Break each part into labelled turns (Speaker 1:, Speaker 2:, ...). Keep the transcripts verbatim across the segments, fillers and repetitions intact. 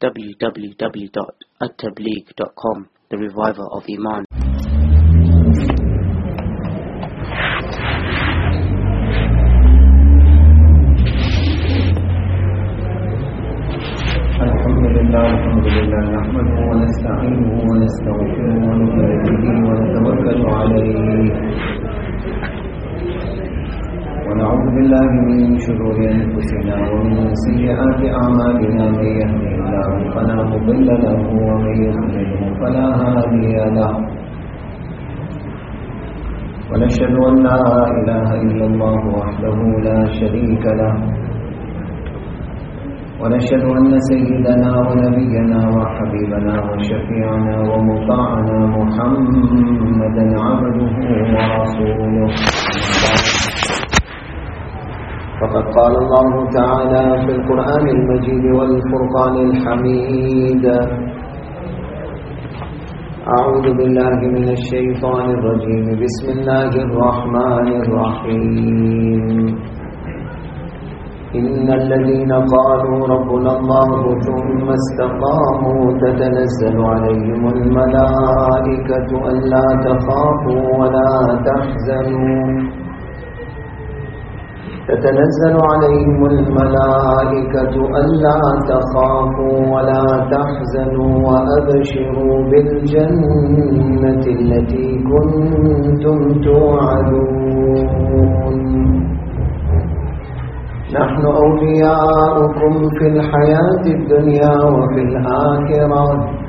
Speaker 1: w w w dot at tabligh dot com, the reviver of Iman.
Speaker 2: الحمد لله نحمده ونستعينه ونستغفره ونؤمن به ونتوكل عليه ونعوذ بالله من شرور انفسنا ومن سيئات اعمالنا، من يهده الله فلا مضل له ومن يضلل فلا هادي له، ونشهد ان لا اله الا الله وحده لا شريك له، ونشهد أن سيدنا ونبينا وحبيبنا وشفيعنا ومطاعنا محمدا عبده ورسوله. فقد قال الله تعالى في القرآن المجيد والفرقان الحميد: أعوذ بالله من الشيطان الرجيم، بسم الله الرحمن الرحيم. إن الذين قالوا ربنا الله ثم استقاموا تتنزل عليهم الملائكة ألا تخافوا ولا تحزنوا تتنزل عليهم الملائكة ألا تخافوا ولا تحزنوا وأبشروا بالجنة التي كنتم توعدون. نحن أولياؤكم في الحياة الدنيا وفي الآخرة،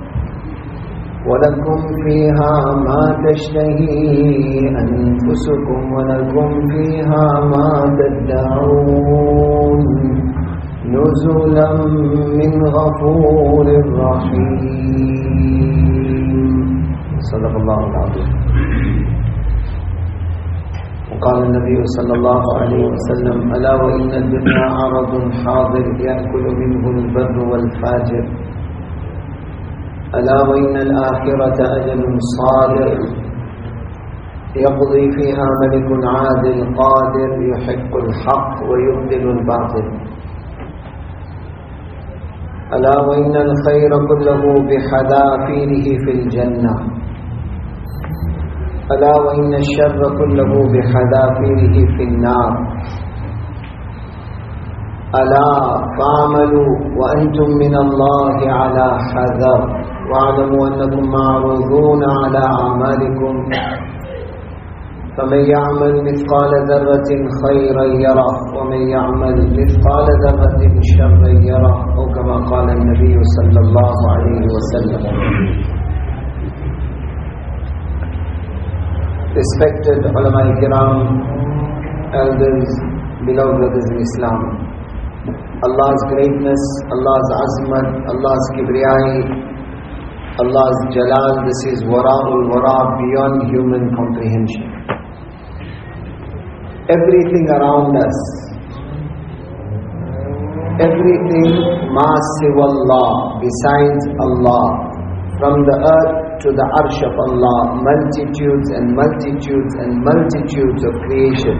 Speaker 2: ولكم فيها ما تشتهي أنفسكم ولكم فيها ما تدعون، نزلا من غفور رحيم. صدق الله العظيم. وقال النبي صلى الله عليه وسلم: ألا وإن الدنيا عرض حاضر يأكل منه البر والفاجر، ألا وإن الآخرة أجل صادق يقضي فيها ملك عادل قادر يحق الحق ويبطل الباطل، ألا وإن الخير كله بحذافيره في الجنة، ألا وإن الشر كله بحذافيره في النار، ألا فاعملوا وأنتم من الله على حذر، واعلموا أنكم معروضون على أعمالكم، فمن يعمل مثقال ذرة خيرا يره ومن يعمل مثقال ذرة شرا يره، أو كما قال النبي صلى الله عليه وسلم. Respected ulama kiram, elders, beloved brothers in Islam, Allah's greatness, Allah's azmat, Allah's kibriyai, Allah's jalal, this is wara'ul wara, beyond human comprehension. Everything around us, everything ma siwallah, besides Allah, from the earth to the arsh of Allah, multitudes and multitudes and multitudes of creation.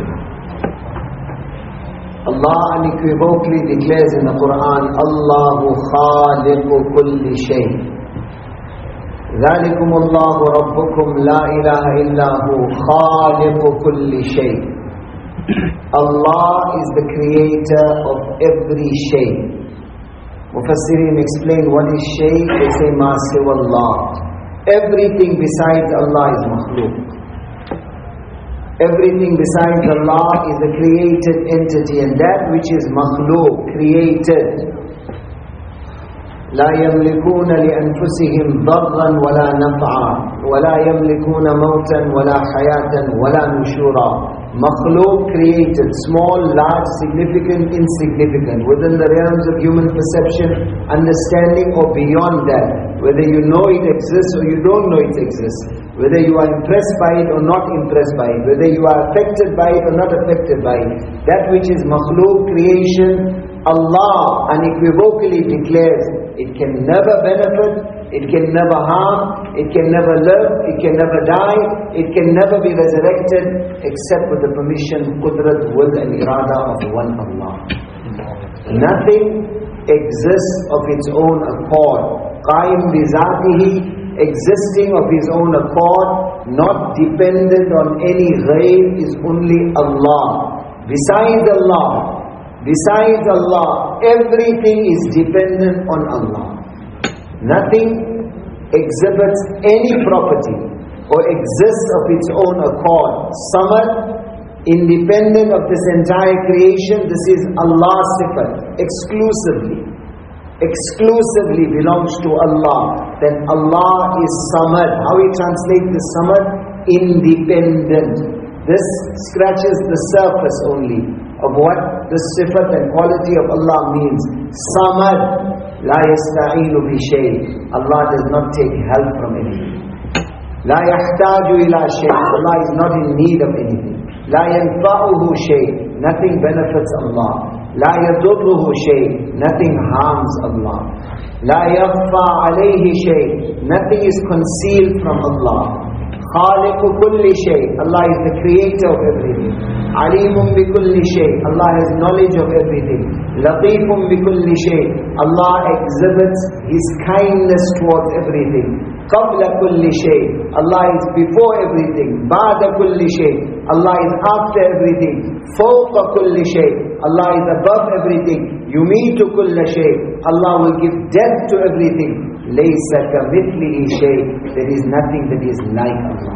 Speaker 2: Allah unequivocally declares in the Quran, Allahu khaliqu kulli shay. ذَلِكُمُ اللَّهُ رَبُّكُمْ لَا إِلَهَ إِلَّا هُ خَالِقُ كُلِّ شَيْءٍ. Allah is the creator of every shay. Mufassirin explain what is shay, they say ma siwallah. Everything besides Allah is makhluk. Everything besides Allah is a created entity, and that which is makhluk, created, لا يملكون لأنفسهم ضرا ولا نفعا ولا يملكون موتا ولا حياة ولا نشورا. Makhluk, created, small, large, significant, insignificant, within the realms of human perception, understanding, or beyond that. Whether you know it exists or you don't know it exists, whether you are impressed by it or not impressed by it, whether you are affected by it or not affected by it, that which is makhluk, creation, Allah unequivocally declares it can never benefit, it can never harm, it can never live, it can never die, it can never be resurrected except with the permission, qudrat, will and irada of one Allah. Nothing exists of its own accord. Qaim bi zatihi, existing of his own accord, not dependent on any ghaib, is only Allah. Besides Allah, besides Allah, everything is dependent on Allah. Nothing exhibits any property or exists of its own accord. Samad, independent of this entire creation, this is Allah's sifat, exclusively. Exclusively belongs to Allah. Then Allah is Samad. How we translate the Samad? Independent. This scratches the surface only of what the sifat and quality of Allah means. Samad, la yasta'inu bi shay. Allah does not take help from anything. La yahtaju ila shay. Allah is not in need of anything. La yanfa'uhu shay. Nothing benefits Allah. La yadurruhu shay. Nothing harms Allah. La yakhfa alayhi shay. Nothing is concealed from Allah. Khaliqu kulli shay. Allah is the creator of everything. Alimun bi kulli shay. Allah has knowledge of everything. Latifun bi kulli shay. Allah exhibits His kindness towards everything. Qabla kulli shay. Allah is before everything. Ba'da kulli shay. Allah is after everything. Fawqa kulli shay. Allah is above everything. Yumitu kulla shay. Allah will give death to everything. Laysa kamithlihi shay. There is nothing that is like Allah.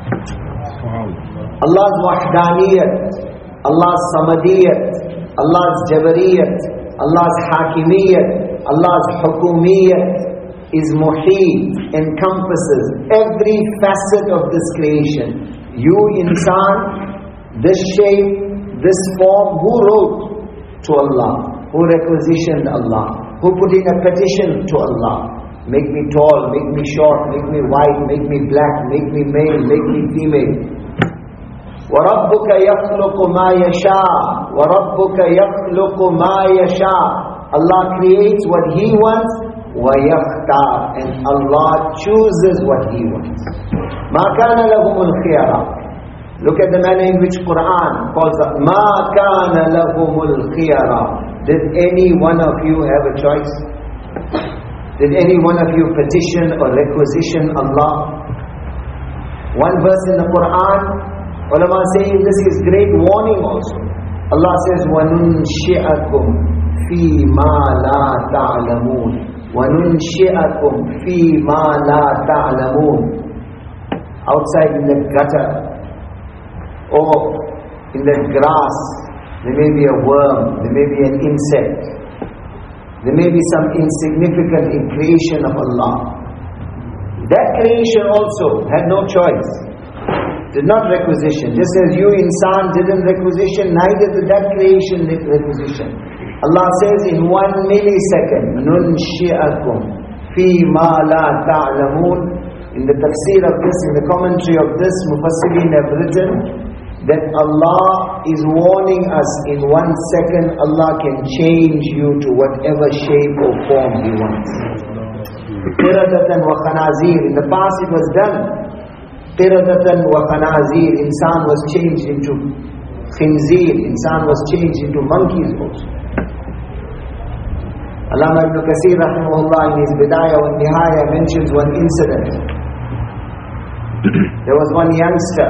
Speaker 2: Allah's wahdaniyat, Allah's samadiyat, Allah's jabariyat, Allah's hakimiyat, Allah's hukumiyat is muhit, encompasses every facet of this creation. You insan, this shape, this form, who wrote to Allah? Who requisitioned Allah? Who put in a petition to Allah? Make me tall, make me short, make me white, make me black, make me male, make me female. وَرَبُّكَ يَخْلُقُ مَا يَشَاءُ وَرَبُّكَ يَخْلُقُ مَا يَشَاءُ. Allah creates what He wants. وَيَخْتَارُ. And Allah chooses what He wants. مَا كَانَ لَهُمُ الْخِيَرَةُ. Look at the manner in which Quran calls up. مَا كَانَ لَهُمُ الْخِيَرَةُ. Did any one of you have a choice? Did any one of you petition or requisition Allah? One verse in the Quran, ulama saying this is great warning also. Allah says, وَنُنْشِئَكُمْ فِي مَا لَا تَعْلَمُونَ وَنُنْشِئَكُمْ فِي مَا لَا تَعْلَمُونَ. Outside in the gutter or in the grass, there may be a worm, there may be an insect. There may be some insignificant in creation of Allah. That creation also had no choice. Did not requisition. Just as you insan didn't requisition, neither did that creation requisition. Allah says in one millisecond, نُنْشِئَكُمْ فِي مَا لَا تَعْلَمُونَ. In the tafsir of this, in the commentary of this, Mufassirin have written that Allah is warning us, in one second Allah can change you to whatever shape or form He wants. Qiradatan wa khanazir. In the past it was done. Qiradatan wa khanazir. Insan was changed into khinzir. Insan was changed into monkeys also. Allama Ibn Kathir rahimahullah in his Bidayah wa Nihaya mentions one incident. There was one youngster,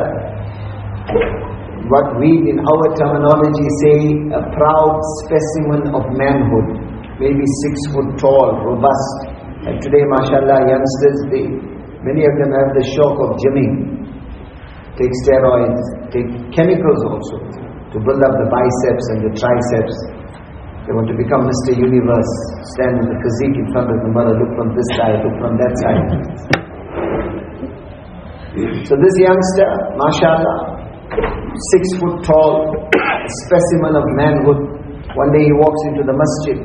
Speaker 2: what we in our terminology say, a proud specimen of manhood, maybe six foot tall, robust. And today, mashallah, youngsters, they, many of them have the shock of gymming, take steroids, take chemicals also, to build up the biceps and the triceps. They want to become Mister Universe, stand in the physique in front of the mirror, look from this side, look from that side. So this youngster, mashallah, six foot tall, a specimen of manhood. One day he walks into the masjid.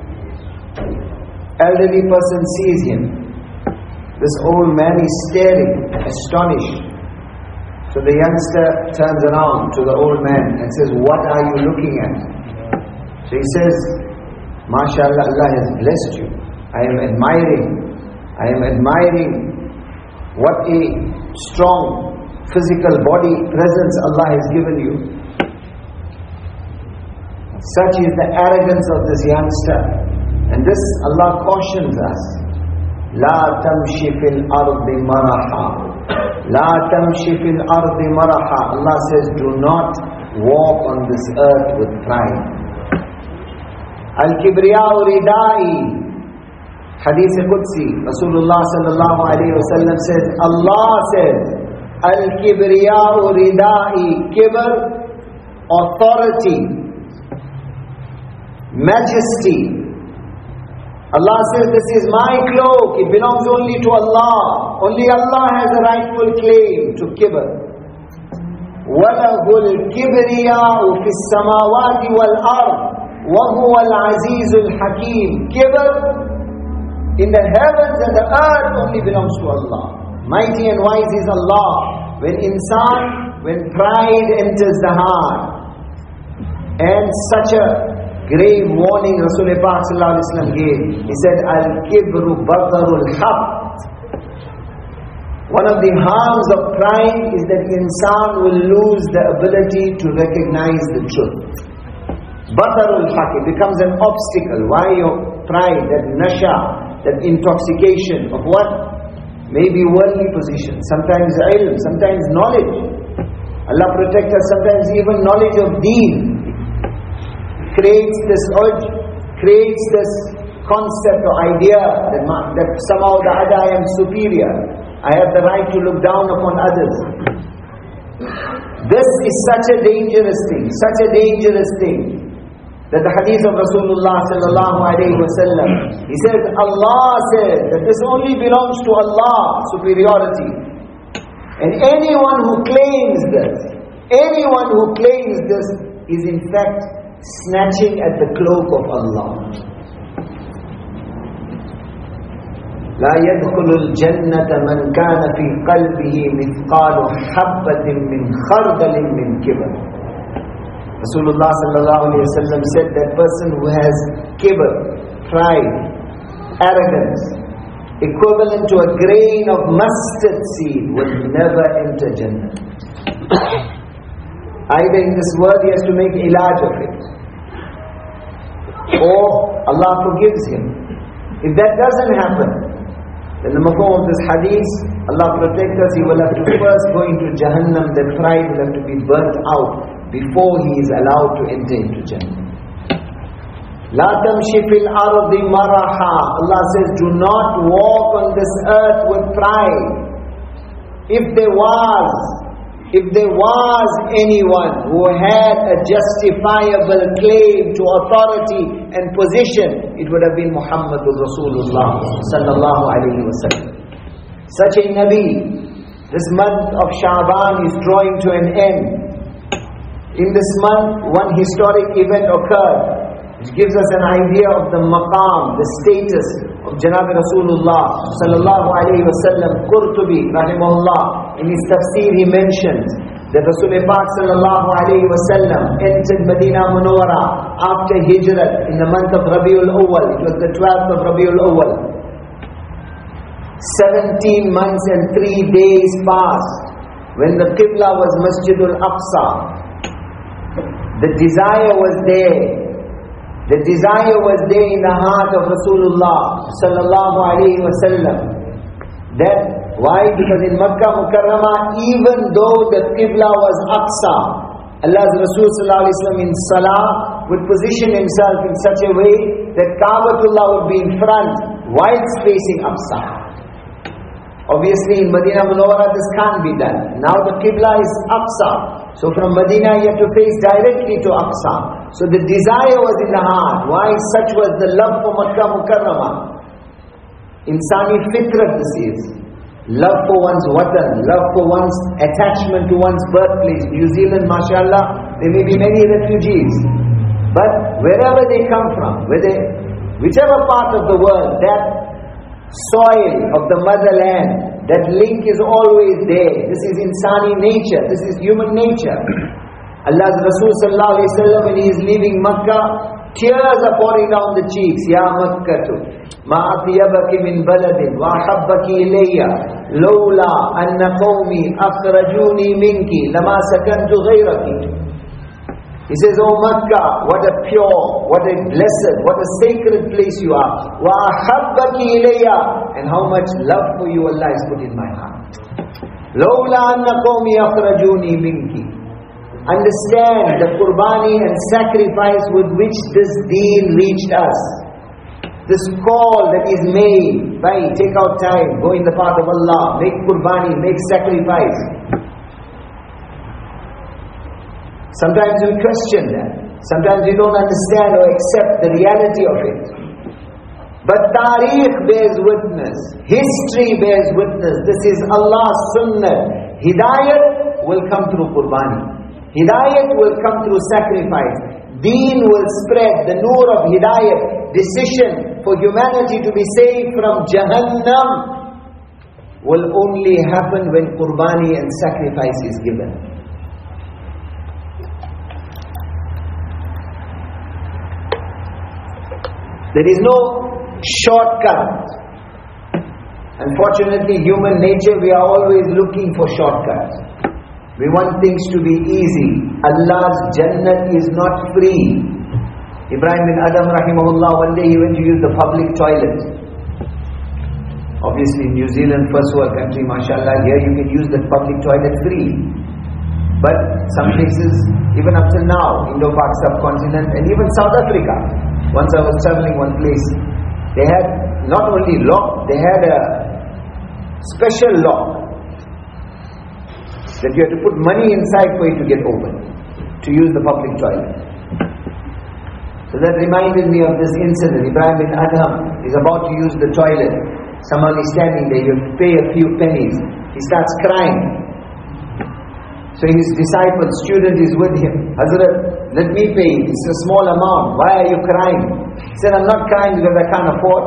Speaker 2: Elderly person sees him. This old man is staring, astonished. So the youngster turns around to the old man and says, "What are you looking at?" So he says, "MashaAllah, Allah has blessed you. I am admiring. I am admiring what a strong physical body presence Allah has given you." Such is the arrogance of this youngster. And this Allah cautions us. لا تمشي في الأرض مرحا. لا تمشي في الأرض مرحا. Allah says, do not walk on this earth with pride. Al-Kibriya'u ridai. Hadith Qudsi. Rasulullah sallallahu alayhi wa sallam says, Allah says, Al-Kibriya'u ridai. Kibr, authority, majesty. Allah says, this is my cloak, it belongs only to Allah. Only Allah has a rightful claim to kibr. وَلَهُ الْكِبْرِيَاءُ فِي السَّمَاوَاتِ وَالْأَرْضِ وَهُوَ الْعَزِيزُ الْحَكِيمُ. Kibr in the heavens and the earth only belongs to Allah. Mighty and wise is Allah. When insan, when pride enters the heart, and such a grave warning Rasulullah Pak sallallahu alaihi wasallam gave. He said, Al-Kibru Batarul Haq. One of the harms of pride is that insan will lose the ability to recognize the truth. Batarul Haq, it becomes an obstacle. Why your pride, that nasha, that intoxication of what? Maybe worldly position, sometimes ilm, sometimes knowledge. Allah protect us, sometimes even knowledge of deen creates this urge, creates this concept or idea that, that somehow the other I am superior. I have the right to look down upon others. This is such a dangerous thing, such a dangerous thing, that the hadith of Rasulullah sallallahu alayhi wa sallam, he says, Allah says that this only belongs to Allah, superiority. And anyone who claims this, anyone who claims this is in fact snatching at the cloak of Allah. لا يدخل الجنة من كان في قلبه مثقال حبة من خردل من كبر. Rasulullah sallallahu alayhi wa sallam said that person who has kibr, pride, arrogance, equivalent to a grain of mustard seed, will never enter Jannah. Either in this world he has to make ilaj of it, or Allah forgives him. If that doesn't happen, then the mafhum of this hadith, Allah protect us, he will have to first go into Jahannam, that pride will have to be burnt out before he is allowed to enter into Jannah. La tamshi fil ardi maraha. Allah says, do not walk on this earth with pride. If there was, if there was anyone who had a justifiable claim to authority and position, it would have been Muhammadur Rasulullah sallallahu alayhi wa sallam. Such a Nabi. This month of Sha'ban is drawing to an end. In this month, one historic event occurred, which gives us an idea of the maqam, the status of Janab Rasulullah sallallahu alayhi wa sallam. Qurtubi rahimahullah, in his tafsir he mentions that Rasulullah Pak sallallahu alayhi wa sallam entered Medina Munawwara after Hijrat in the month of Rabiul Awwal. It was the twelfth of Rabiul Awwal. Seventeen months and three days passed when the Qibla was Masjidul Aqsa. The desire was there. The desire was there in the heart of Rasulullah sallallahu alayhi wa sallam. That, why? Because in Makkah Mukarramah, even though the Qibla was Aqsa, Allah's Rasul sallallahu alayhi wa sallam in Salah would position himself in such a way that Kaabatullah would be in front whilst facing Aqsa. Obviously in Medina Munawwara this can't be done. Now the Qibla is Aqsa. So from Medina you have to face directly to Aqsa. So the desire was in the heart. Why? Such was the love for Makkah Mukarramah. Insani fitrat this is. Love for one's watan, love for one's attachment to one's birthplace. New Zealand, mashallah, there may be many refugees. But wherever they come from, whether, whichever part of the world, that soil of the motherland, that link is always there. This is insani nature, this is human nature. Allah's Rasul sallallahu alayhi wa sallam, when he is leaving Makkah, tears are pouring down the cheeks. Ya Makkatu, ma atyabaki min baladin, wa ahabbaki ilayya, lawla anna qawmi akhrajuni minki, lama sakantu ghayraki. He says, "O Makkah, what a pure, what a blessed, what a sacred place you are. Wa ahabbaki ilayya, and how much love for you Allah has put in my heart. Lawla anna qawmi akhrajuni minki." Understand the qurbani and sacrifice with which this deen reached us. This call that is made, by take out time, go in the path of Allah, make qurbani, make sacrifice. Sometimes we question that. Sometimes we don't understand or accept the reality of it. But Tariq bears witness. History bears witness. This is Allah's sunnah. Hidayat will come through qurbani. Hidayat will come through sacrifice. Deen will spread. The nur of Hidayat, decision for humanity to be saved from Jahannam, will only happen when qurbani and sacrifice is given. There is no shortcut. Unfortunately, human nature, we are always looking for shortcuts. We want things to be easy. Allah's Jannat is not free. Ibrahim bin Adam rahimahullah, one day he went to use the public toilet. Obviously New Zealand, first world country, mashallah, here you can use the public toilet free. But some places, even up till now, Indo-Pak subcontinent and even South Africa, once I was traveling one place, they had not only lock, they had a special lock that you had to put money inside for it to get open, to use the public toilet. So that reminded me of this incident. Ibrahim bin Adham is about to use the toilet. Someone is standing there, you have to pay a few pennies. He starts crying. So his disciple, student is with him. Hazrat, let me pay. It's a small amount. Why are you crying? He said, I'm not crying because I can't afford.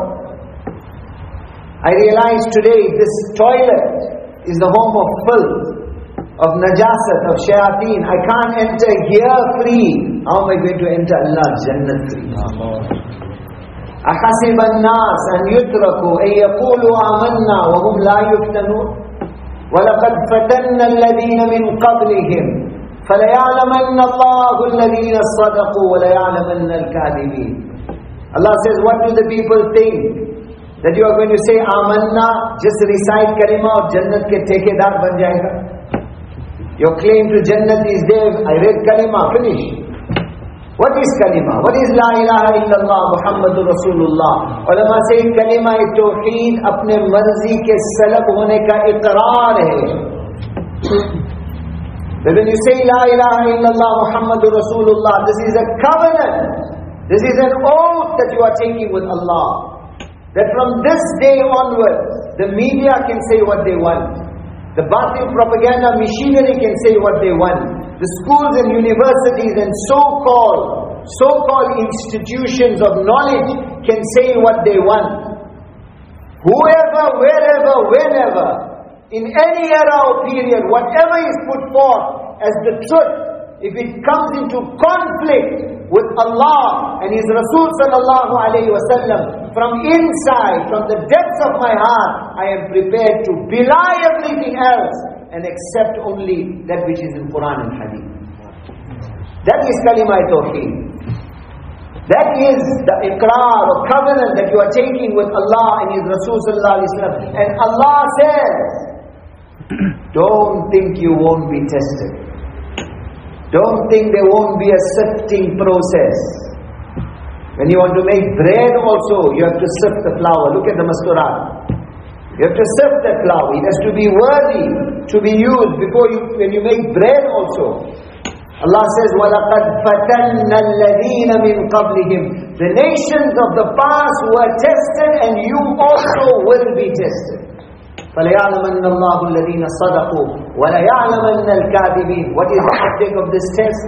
Speaker 2: I realize today this toilet is the home of filth, of najasat, of shayateen. I can't enter here free. How am I going to enter Allah's Jannat free? أَحَسِبَ النَّاسَ أَنْ يُتْرَكُوا أَنْ يَقُولُوا آمَنَّا وَهُمْ لَا يُفْتَنُونَ وَلَقَدْ فَتَنَّ الَّذِينَ مِنْ قَبْلِهِمْ فَلَيَعْلَمَنَّ اللَّهُ الَّذِينَ صَدَقُوا وَلَيَعْلَمَنَّ الْكَاذِبِينَ. Allah says, what do the people think? That you are going to say Amanna, just recite kalima aur Jannat ke thekedar ban jayega. Your claim to Jannat is there, I read kalima, finish. What is kalima? What is La ilaha illallah Muhammadur Rasulullah? Ulama say kalima e tawheed apne marzi ke salab hone ka iqrar hai. But when you say La ilaha illallah Muhammadur Rasulullah, this is a covenant. This is an oath that you are taking with Allah. That from this day onwards, the media can say what they want. The batil propaganda machinery can say what they want. The schools and universities and so-called, so-called institutions of knowledge can say what they want. Whoever, wherever, whenever, in any era or period, whatever is put forth as the truth, if it comes into conflict with Allah and His Rasul sallallahu alayhi wa sallam, from inside, from the depths of my heart, I am prepared to belie everything else and accept only that which is in Quran and Hadith. That is kalima tawheed. That is the iqrar or covenant that you are taking with Allah and His Rasul sallallahu alayhi wa sallam. And Allah says, don't think you won't be tested. Don't think there won't be a sifting process. When you want to make bread also, you have to sift the flour. Look at the masturat. You have to sift that flour. It has to be worthy to be used before you, when you make bread also. Allah says, وَلَقَدْ فَتَنَّ الَّذِينَ مِنْ قَبْلِهِمْ. The nations of the past were tested and you also will be tested. فَلَيَعْلَمَنَّ اللَّهُ الَّذِينَ صَدَقُوا وَلَيَعْلَمَنَّ الْكَاذِبِينَ. What is the object of this test?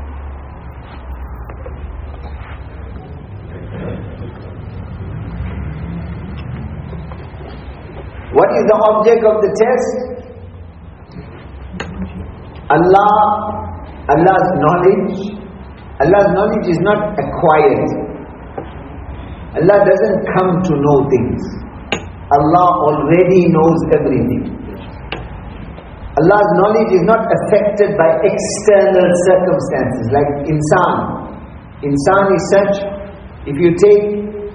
Speaker 2: What is the object of the test? Allah, Allah's knowledge. Allah's knowledge is not acquired. Allah doesn't come to know things. Allah already knows everything. Allah's knowledge is not affected by external circumstances like insan. Insan is such, if you take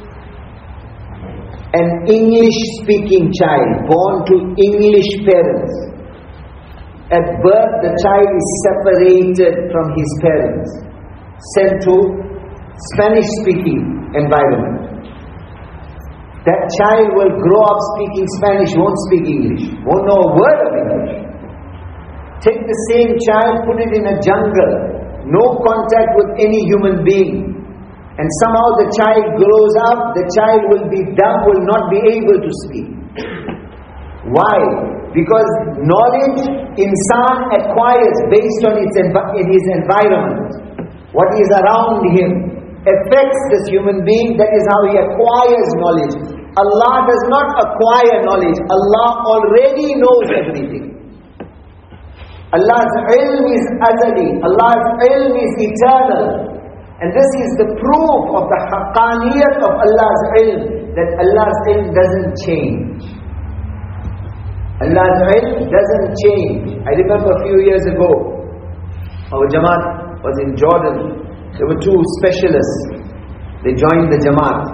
Speaker 2: an English-speaking child born to English parents, at birth the child is separated from his parents, sent to Spanish-speaking environment. That child will grow up speaking Spanish, won't speak English, won't know a word of English. Take the same child, put it in a jungle, no contact with any human being, and somehow the child grows up, the child will be dumb, will not be able to speak. Why? Because knowledge insan acquires based on its env- in his environment. What is around him affects this human being. That is how he acquires knowledge. Allah does not acquire knowledge. Allah already knows everything. Allah's ilm is azali. Allah's ilm is eternal. And this is the proof of the haqqaniyat of Allah's ilm, that Allah's ilm doesn't change. Allah's ilm doesn't change. I remember a few years ago, our Jamaat was in Jordan. There were two specialists. They joined the Jamaat.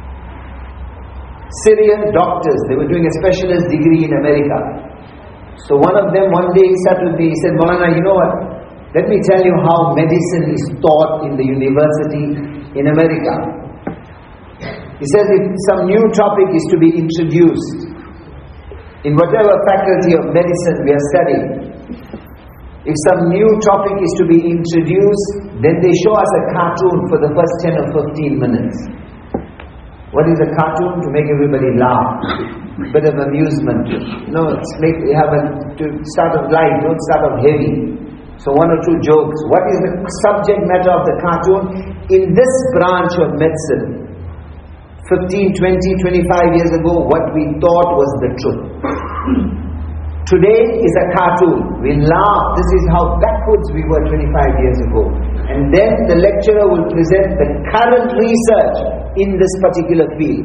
Speaker 2: Syrian doctors. They were doing a specialist degree in America. So one of them one day he sat with me. He said, Maulana, you know what? Let me tell you how medicine is taught in the university in America. He says if some new topic is to be introduced in whatever faculty of medicine we are studying, if some new topic is to be introduced, then they show us a cartoon for the first ten or fifteen minutes. What is a cartoon? To make everybody laugh. A bit of amusement. No, it's make, you have a, to start off light, don't start off heavy. So one or two jokes. What is the subject matter of the cartoon? In this branch of medicine, fifteen, twenty, twenty-five years ago, what we thought was the truth. Today is a cartoon. We laugh. This is how backwards we were twenty-five years ago. And then the lecturer will present the current research in this particular field.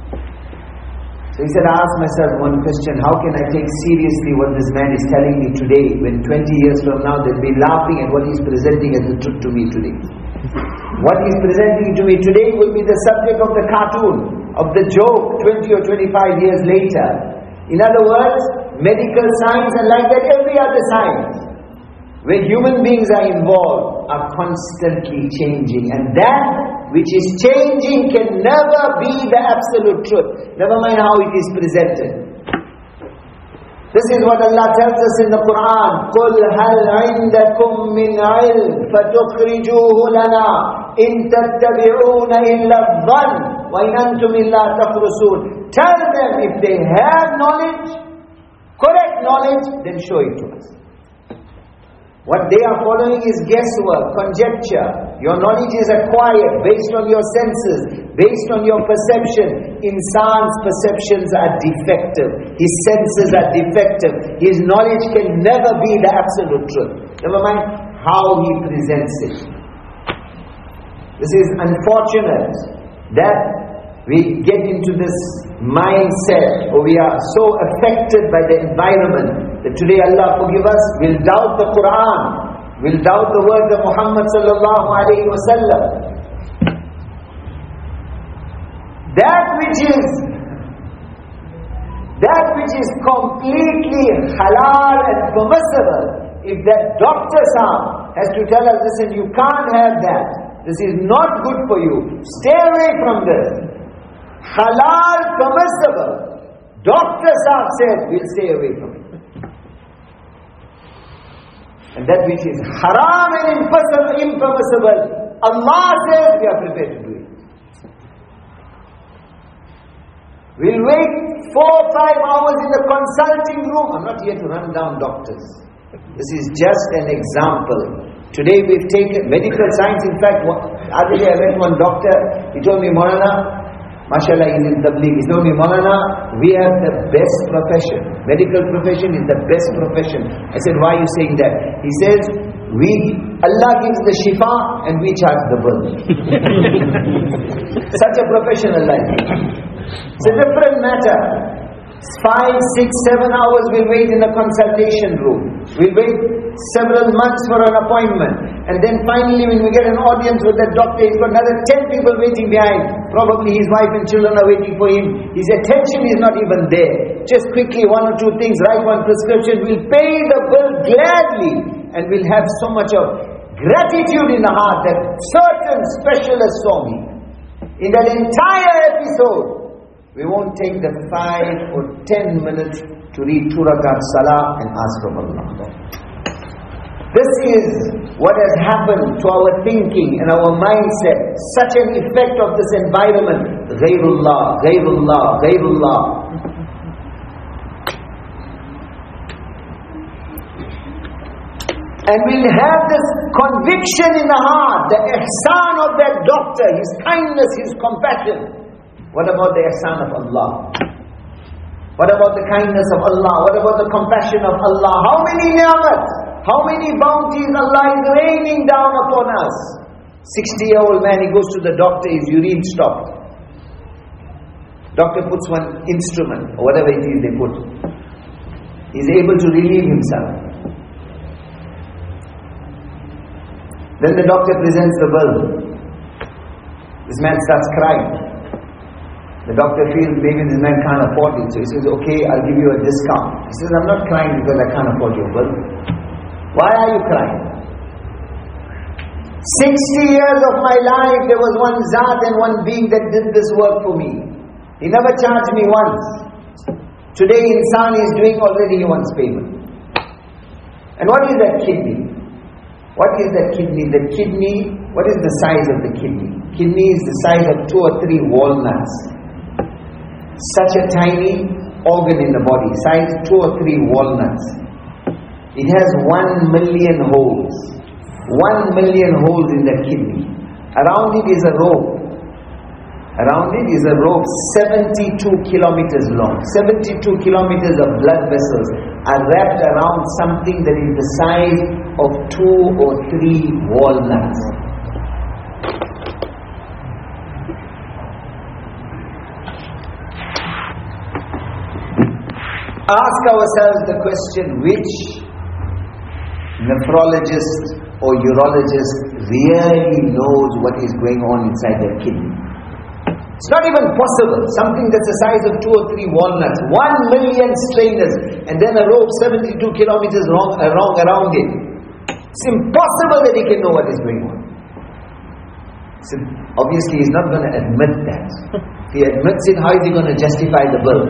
Speaker 2: So he said, I asked myself one question, how can I take seriously what this man is telling me today, when twenty years from now they'll be laughing at what he's presenting as the truth to me today. What he's presenting to me today will be the subject of the cartoon, of the joke, twenty or twenty-five years later. In other words, medical science and like that every other science, where human beings are involved, are constantly changing. And that which is changing can never be the absolute truth. Never mind how it is presented. This is what Allah tells us in the Quran. قُلْ هَلْ عِنْدَكُمْ مِنْ عِلْمٍ فَتُخْرِجُوهُ لَنَا إِن تَتَّبِعُونَ إِلَّا الظَّنَّ وَإِنْ أَنْتُمْ إِلَّا تَخْرُصُونَ. Tell them, if they have knowledge, correct knowledge, then show it to us. What they are following is guesswork, conjecture. Your knowledge is acquired based on your senses, based on your perception. Insan's perceptions are defective. His senses are defective. His knowledge can never be the absolute truth. Never mind how he presents it. This is unfortunate that we get into this mindset, or we are so affected by the environment, that today, Allah forgive us, we'll doubt the Quran, we'll doubt the words of Muhammad sallallahu alayhi wa sallam. That which is, that which is completely halal and permissible, if that doctor sahab has to tell us, listen, you can't have that, this is not good for you, stay away from this. Halal, permissible. Doctor Sahab said, we'll stay away from it. And that which is haram and impermissible, Allah says we are prepared to do it. We'll wait four or five hours in the consulting room. I'm not here to run down doctors. This is just an example. Today we've taken medical science. In fact, other day I met one doctor. He told me, Maulana, mashallah, he's in Tabligh. He told me, Maulana, we have the best profession. Medical profession is the best profession. I said, why are you saying that? He says, we, Allah gives the shifa and we charge the bill. Such a profession Allah gives. It's a different matter. Five, six, seven hours we'll wait in a consultation room. We'll wait several months for an appointment. And then finally when we get an audience with that doctor, he's got another ten people waiting behind. Probably his wife and children are waiting for him. His attention is not even there. Just quickly one or two things, write one prescription. We'll pay the bill gladly. And we'll have so much of gratitude in the heart that certain specialist saw me. In that entire episode, we won't take the five or ten minutes to read two rakat salah and ask from Allah. This is what has happened to our thinking and our mindset. Such an effect of this environment. Ghayrullah, Ghayrullah, Ghayrullah. And we'll have this conviction in the heart, the ihsan of that doctor, his kindness, his compassion. What about the ihsan of Allah? What about the kindness of Allah? What about the compassion of Allah? How many ni'mats, how many bounties Allah is raining down upon us? sixty-year-old man, he goes to the doctor, his urine stopped. Doctor puts one instrument, or whatever it is they put. He's able to relieve himself. Then the doctor presents the bill. This man starts crying. The doctor feels maybe this man can't afford it. So he says, okay, I'll give you a discount. He says, I'm not crying because I can't afford your bill. Why are you crying? sixty years of my life, there was one Zat and one being that did this work for me. He never charged me once. Today, insan is doing already wants payment. And what is that kidney? What is that kidney? The kidney, what is the size of the kidney? Kidney is the size of two or three walnuts. Such a tiny organ in the body, size two or three walnuts. It has one million holes. One million holes in the kidney. Around it is a rope. Around it is a rope seventy-two kilometers long. seventy-two kilometers of blood vessels are wrapped around something that is the size of two or three walnuts. Ask ourselves the question, which nephrologist or urologist really knows what is going on inside their kidney? It's not even possible. Something that's the size of two or three walnuts, one million strainers, and then a rope seventy-two kilometers long, long around it. It's impossible that he can know what is going on. So obviously he's not going to admit that. If he admits it, how is he going to justify the bill?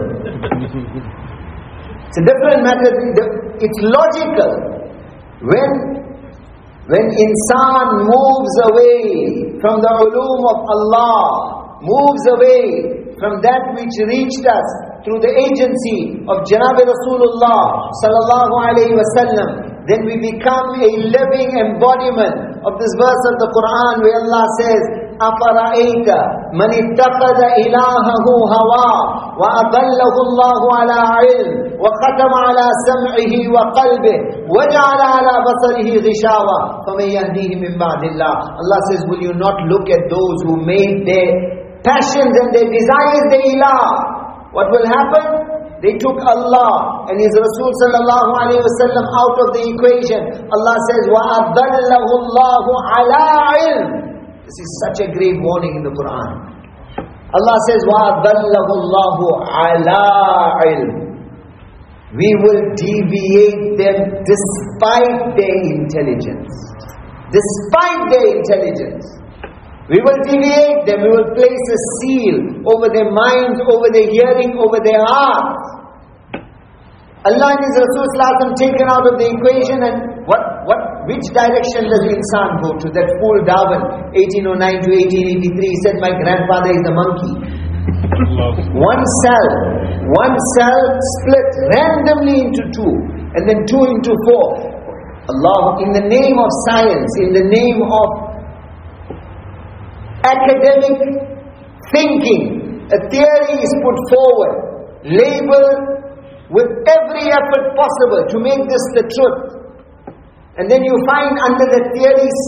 Speaker 2: It's a different matter. It's logical. When, when insan moves away from the ulum of Allah, moves away from that which reached us through the agency of Janab Rasulullah sallallahu alayhi wa sallam, then we become a living embodiment of this verse of the Quran where Allah says, أَفَرَأَيْتَ مَنِ اتَّخَذَ إِلَهَهُ هَوَاهُ وَأَضَلَّهُ اللَّهُ عَلَىٰ عِلْمٍ وَخَتَمَ عَلَىٰ سَمْعِهِ وَقَلْبِهِ وَجَعَلَ عَلَىٰ بَصَرِهِ غِشَاوَةً فَمَنْ يَهْدِيهِ مِنْ بَعْدِ اللَّهِ. Allah says, will you not look at those who made their passions and their desires the ilah? What will happen? They took Allah and His Rasul sallallahu alayhi wa sallam out of the equation. Allah says, وَأَضَلَّهُ اللَّهُ عَلَىٰ عِلْمٍ. This is such a great warning in the Quran. Allah says, وَأَضَلَّهُ اللَّهُ عَلَىٰ عِلْمٍ. We will deviate them despite their intelligence. Despite their intelligence. We will deviate them, we will place a seal over their minds, over their hearing, over their hearts. Allah and His Rasul sallallahu alaihi wasallam taken out of the equation, and what, what, which direction does insan go to? That fool Darwin, eighteen oh nine to eighteen eighty-three, he said, my grandfather is a monkey. One cell, one cell split randomly into two, and then two into four. Allah, in the name of science, in the name of academic thinking, a theory is put forward, labeled with every effort possible to make this the truth. And then you find under the theories,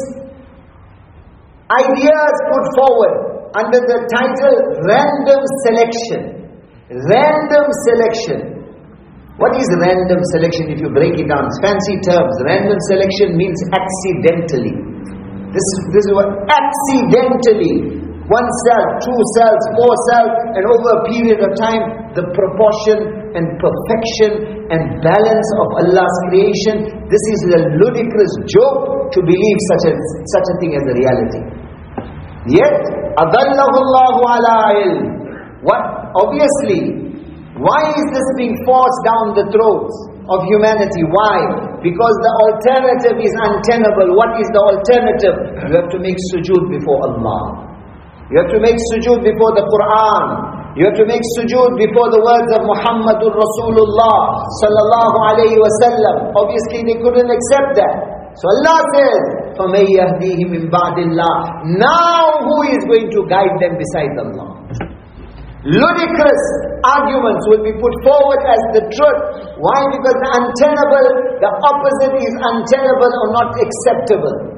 Speaker 2: ideas put forward under the title random selection. Random selection. What is random selection if you break it down? It's fancy terms. Random selection means accidentally. This, this is what accidentally. One cell, two cells, four cells, and over a period of time, the proportion and perfection and balance of Allah's creation. This is a ludicrous joke to believe such a, such a thing as a reality. Yet, أَضَلَّهُ اللَّهُ عَلَىٰ عِلْمٍ. What? Obviously, why is this being forced down the throats of humanity? Why? Because the alternative is untenable. What is the alternative? You have to make sujood before Allah. You have to make sujood before the Quran. You have to make sujood before the words of Muhammadur Rasulullah sallallahu alayhi wa sallam. Obviously they couldn't accept that. So Allah says, فَمَن يَهْدِيهِ مِن بَعْدِ اللَّهِ. Now who is going to guide them besides Allah? Ludicrous arguments will be put forward as the truth. Why? Because the untenable, the opposite is untenable or not acceptable.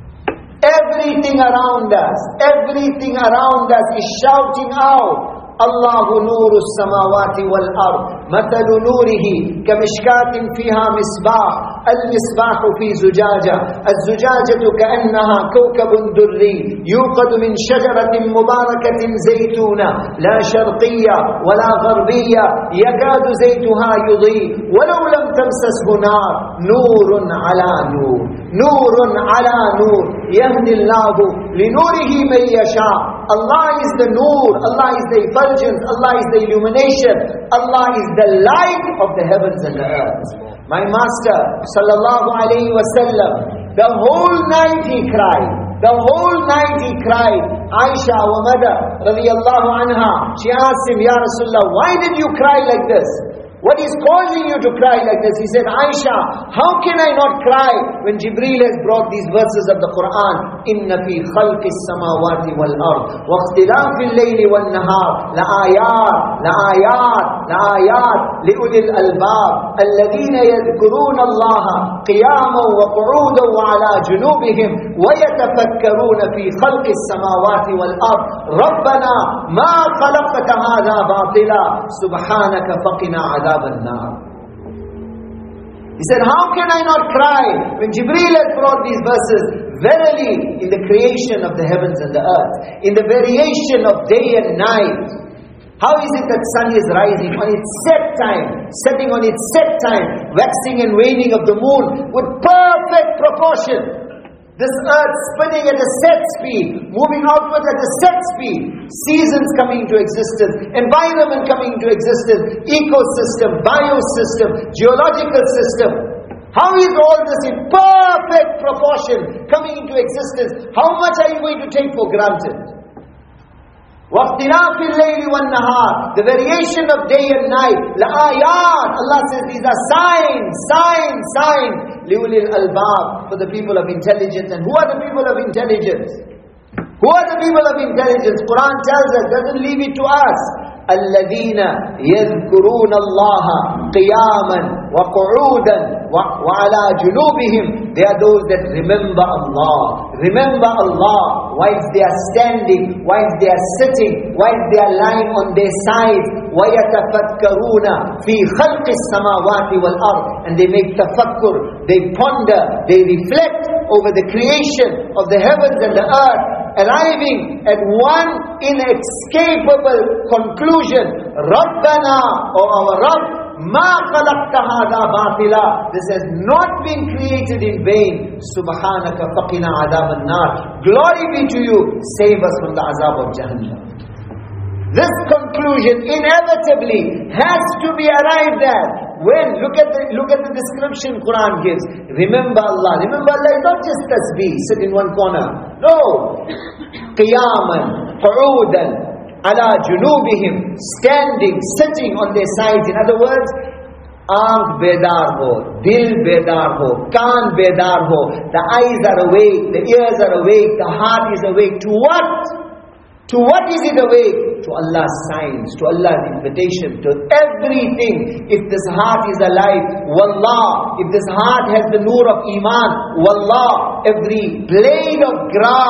Speaker 2: Everything around us, everything around us is shouting out, Allahu nuru samawati wal ard, mathalu nurihi kamishkatin fiha misbah, al-misbahu fi zujaja, az-zujajatu ka'annaha kawkabun durri, yuqadu min shajaratin mubarakatin zaytuna, la sharqiyya wa la gharbiyya, yakadu zaytuha yudhi, walau lam tamsashu nar, nurun ala nur, nurun ala nur, yahdi Allahu li nurihi man yasha. Allah is the nur, Allah is the effulgence, Allah is the illumination, Allah is the light of the heavens and the earth. My Master sallallahu alayhi wa sallam, the whole night he cried, the whole night he cried. Aisha, our mother, radiyallahu anha, she asked him, Ya Rasulullah, why did you cry like this? What is causing you to cry like this? He said, Aisha, how can I not cry when Jibreel has brought these verses of the Quran? Inna fi khalqi samawati wal ard wa ikhtilafi al-layli wal nahar la ayat la ayat la ayat li ulil albab alladhina yadhkuruna Allah qiyaman wa qu'udan wa ala junubihim wa yatafakkaruna fi khalqi samawati wal ard rabbana ma khalaqta hadha batila subhanaka faqina adhab. He said, how can I not cry when Jibreel has brought these verses? Verily, in the creation of the heavens and the earth, in the variation of day and night, how is it that sun is rising on its set time, setting on its set time, waxing and waning of the moon with perfect proportion? This earth spinning at a set speed, moving outward at a set speed, seasons coming into existence, environment coming into existence, ecosystem, biosystem, geological system. How is all this in perfect proportion coming into existence? How much are you going to take for granted? وَاخْتِلَافِ اللَّيْلِ وَالنَّهَارِ, the variation of day and night. لَآيَاتٍ, Allah says these are signs, signs, signs. لِأُولِي الْأَلْبَابِ, for the people of intelligence. And who are the people of intelligence? Who are the people of intelligence? Quran tells us, doesn't leave it to us. الَّذِينَ يَذْكُرُونَ اللَّهَ قِيَامًا وَقُعُودًا وَعَلَى جُنُوبِهِمْ. They are those that remember Allah. Remember Allah whilst they are standing, whilst they are sitting, whilst they are lying on their sides. وَيَتَفَكَّرُونَ فِي خَلْقِ السَّمَاوَاتِ وَالْأَرْضِ. And they make tafakkur, they ponder, they reflect over the creation of the heavens and the earth, arriving at one inescapable conclusion. Rabbana, O our Rabb, ma khalaqta hadha batila. This has not been created in vain. Subhanaka faqina adhab an-nar. Glory be to you, save us from the azab of Jahannam. This conclusion inevitably has to be arrived at. When? Look at the, look at the description Quran gives. Remember Allah. Remember Allah is not just tasbih, sit in one corner. No. Qiyaman, qu'udan, ala junubihim, standing, sitting on their sides. In other words, aankh bedar ho, dil bedar ho, kaan bedar ho. The eyes are awake, the ears are awake, the heart is awake. To what? To what is it awake? To Allah's signs, to Allah's invitation, to everything. If this heart is alive, wallah, if this heart has the nur of iman, wallah, every blade of grass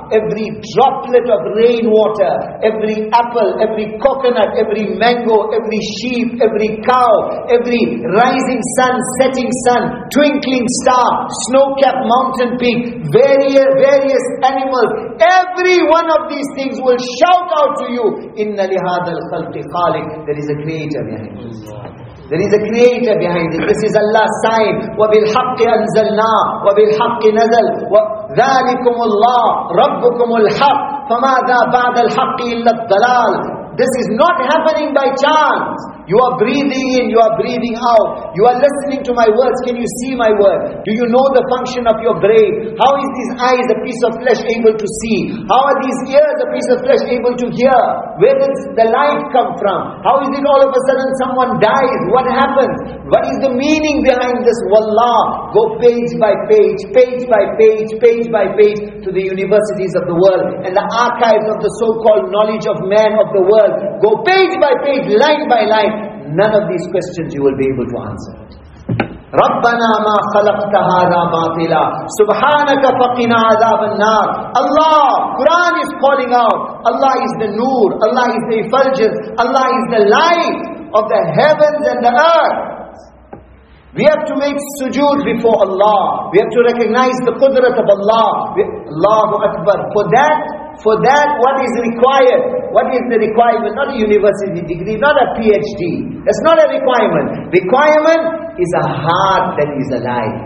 Speaker 2: every droplet of rainwater, every apple, every coconut, every mango, every sheep, every cow, every rising sun, setting sun, twinkling star, snow-capped mountain peak, various, various animals, every one of these things will shout out to you, Inna lihadha al-khalqi khaliq. There is a creator behind this. There is a creator behind it. This is Allah's sign. وَبِالْحَقِّ أَنزَلْنَا وَبِالْحَقِّ نَزَلْ وَذَلِكُمُ اللَّهُ رَبُّكُمُ الْحَقِّ فَمَاذَا بَعْدَ الْحَقِّ إِلَّا الضَّلَالِ. This is not happening by chance. You are breathing in, you are breathing out. You are listening to my words. Can you see my word? Do you know the function of your brain? How is these eyes, a piece of flesh, able to see? How are these ears, a piece of flesh, able to hear? Where does the light come from? How is it all of a sudden someone dies? What happens? What is the meaning behind this? Wallah, go page by page, page by page, page by page to the universities of the world and the archives of the so-called knowledge of man of the world. Go page by page, line by line. None of these questions you will be able to answer. رَبَّنَا مَا خَلَقْتَ هَذَا بَاطِلًا سُبْحَانَكَ فَقِنَا عَذَابَ النَّارِ. Allah, Quran is calling out. Allah is the Noor. Allah is the effulgence. Allah is the light of the heavens and the earth. We have to make sujood before Allah. We have to recognize the qudrat of Allah. Allahu Akbar. For that, For that, what is required? What is the requirement? Not a university degree, not a PhD. That's not a requirement. Requirement is a heart that is alive.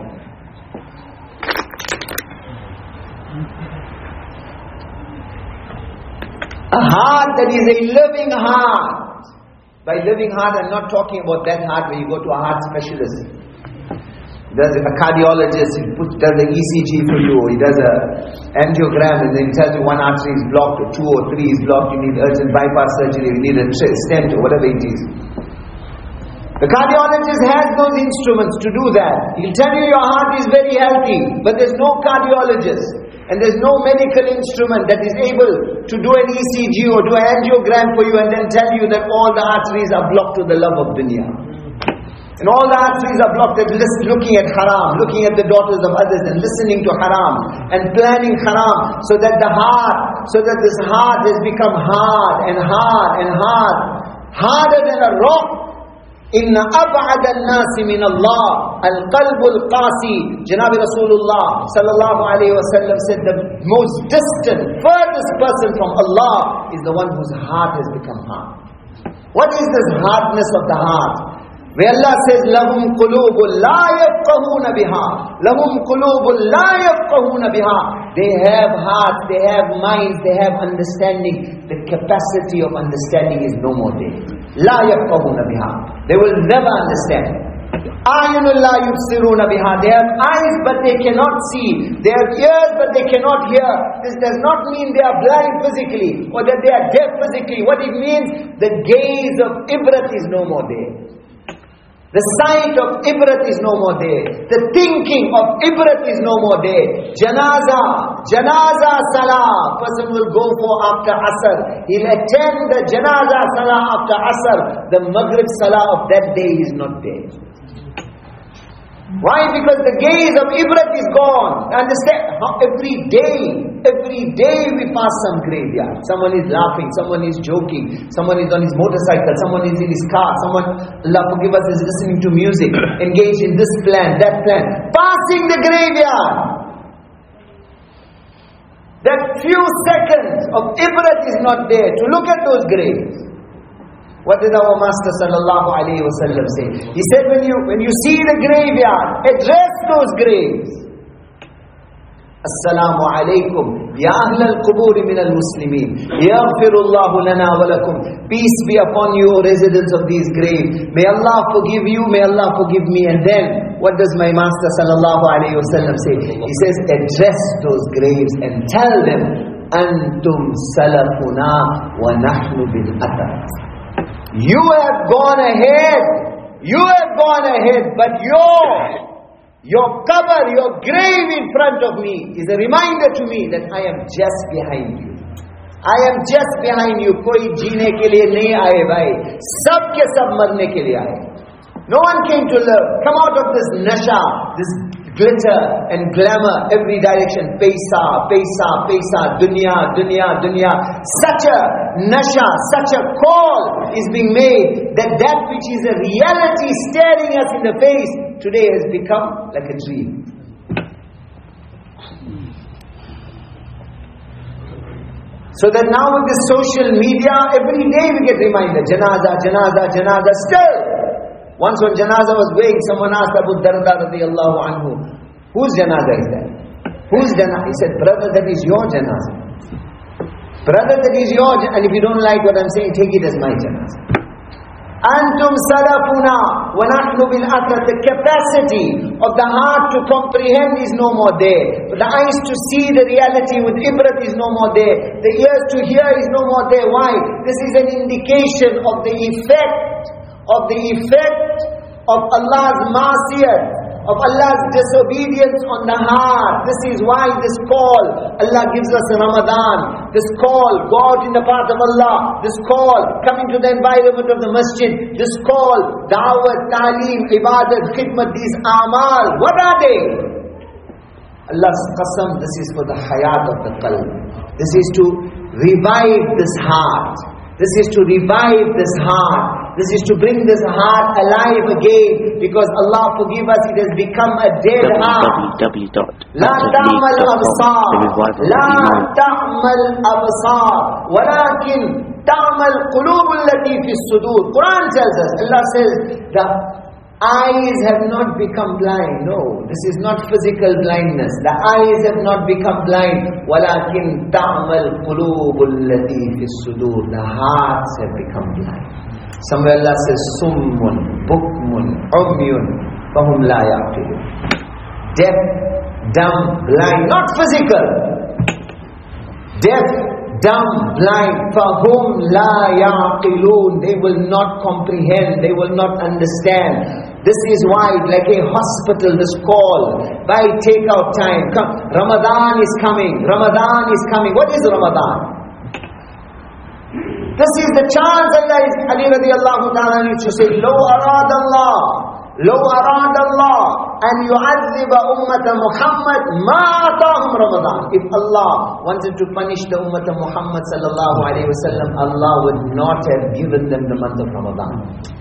Speaker 2: A heart that is a living heart. By living heart, I'm not talking about that heart where you go to a heart specialist. Does a cardiologist, he puts, does an E C G for you, he does a angiogram and then tells you one artery is blocked or two or three is blocked, you need urgent bypass surgery, you need a stent or whatever it is. The cardiologist has those instruments to do that. He'll tell you your heart is very healthy, but there's no cardiologist and there's no medical instrument that is able to do an E C G or do an angiogram for you and then tell you that all the arteries are blocked to the love of dunya. And all the arteries are blocked at looking at haram, looking at the daughters of others and listening to haram and planning haram, so that the heart, so that this heart has become hard and hard and hard, harder than a rock. Inna ab'ad al-nasi min Allah al-qalb al-qasi. Janabi Rasulullah sallallahu alayhi wa sallam said the most distant, furthest person from Allah is the one whose heart has become hard. What is this hardness of the heart? Where Allah says, لَهُمْ قُلُوبٌ لَا يَفْقَهُونَ بِهَا لَهُمْ قُلُوبٌ لَا يَفْقَهُونَ بِهَا. They have hearts, they have minds, they have understanding. The capacity of understanding is no more there. لَا يَفْقَهُونَ بِهَا. They will never understand. أَعْيُنٌ لَا يُبْصِرُونَ بِهَا. They have eyes but they cannot see. They have ears but they cannot hear. This does not mean they are blind physically or that they are deaf physically. What it means, the gaze of ibrat is no more there. The sight of ibrat is no more there. The thinking of ibrat is no more there. Janaza, janaza salah, person will go for after asr. He'll attend the janaza salah after asr. The maghrib salah of that day is not there. Why? Because the gaze of ibrat is gone. Understand? How every day, every day we pass some graveyard. Someone is laughing, someone is joking, someone is on his motorcycle, someone is in his car, someone, Allah forgive us, is listening to music, engaged in this plan, that plan. Passing the graveyard. That few seconds of ibrat is not there to look at those graves. What did our Master sallallahu alayhi wa sallam say? He said, when you when you see the graveyard, address those graves. Assalamu alaikum ya ahl al-qubur min al-muslimin yaghfirullahu lana wa lakum. Peace be upon you, O residents of these graves. May Allah forgive you, may Allah forgive me. And then, what does my Master sallallahu alayhi wa sallam say? He says, address those graves and tell them, Antum salafuna wa nahnu bil athar. You have gone ahead, you have gone ahead, but your, your qabr, your grave in front of me is a reminder to me that I am just behind you. I am just behind you. Koi jeene ke liye nahi aaye bhai. Sab ke sab marne ke liye aaye. No one came to live. Come out of this nasha, this glitter and glamour, every direction, paisa, paisa, paisa, dunya, dunya, dunya. Such a nasha, such a call is being made that that which is a reality staring us in the face today has become like a dream. So that now with this social media, every day we get reminded, janaza, janaza, janaza. Still, once when janaza was going, someone asked Abu Darda radiyallahu anhu, whose janaza is that? Whose janaza? He said, brother, that is your janaza. Brother, that is your janaza. And if you don't like what I'm saying, take it as my janaza. Antum salafuna wa nahnu bil akhirah. The capacity of the heart to comprehend is no more there. The eyes to see the reality with ibrat is no more there. The ears to hear is no more there. Why? This is an indication of the effect, of the effect of Allah's ma'asiyat, of Allah's disobedience on the heart. This is why this call, Allah gives us Ramadan. This call, go out in the path of Allah. This call, coming to the environment of the masjid. This call, da'wat, ta'aleem, ibadat, khidmat, these amal. What are they? Allah's qasam, this is for the hayat of the qalb. This is to revive this heart. This is to revive this heart. This is to bring this heart alive again. Because Allah forgive us, it has become a dead heart.
Speaker 1: w w w dot
Speaker 2: لا تعمل أبصار لا تعمل أبصار ولكن تعمل قلوب التي في الصدور. Quran tells us, Allah says, the eyes have not become blind. No, this is not physical blindness. The eyes have not become blind. وَلَكِنْ تَعْمَلْ قُلُوبُ الَّتِي فِي الصُّدُورِ. The hearts have become blind. Somewhere Allah says, سُمٌّ بُكْمٌ عُمْيٌ فَهُمْ لَا يَعْقِلُونَ. Deaf, dumb, blind. Not physical. Deaf, dumb, blind. فَهُمْ لَا يَعْقِلُونَ. They will not comprehend. They will not understand. This is why, like a hospital, this call, by take out time. Come, Ramadan is coming. Ramadan is coming. What is Ramadan? This is the chance Allah is, Ali radiallahu ta'ala used to say, لو أراد الله لو أراد الله أن يعذب أمة محمد ما أعطاهم رمضان. If Allah wanted to punish the ummah of Muhammad sallallahu alayhi wa sallam, Allah would not have given them the month of Ramadan.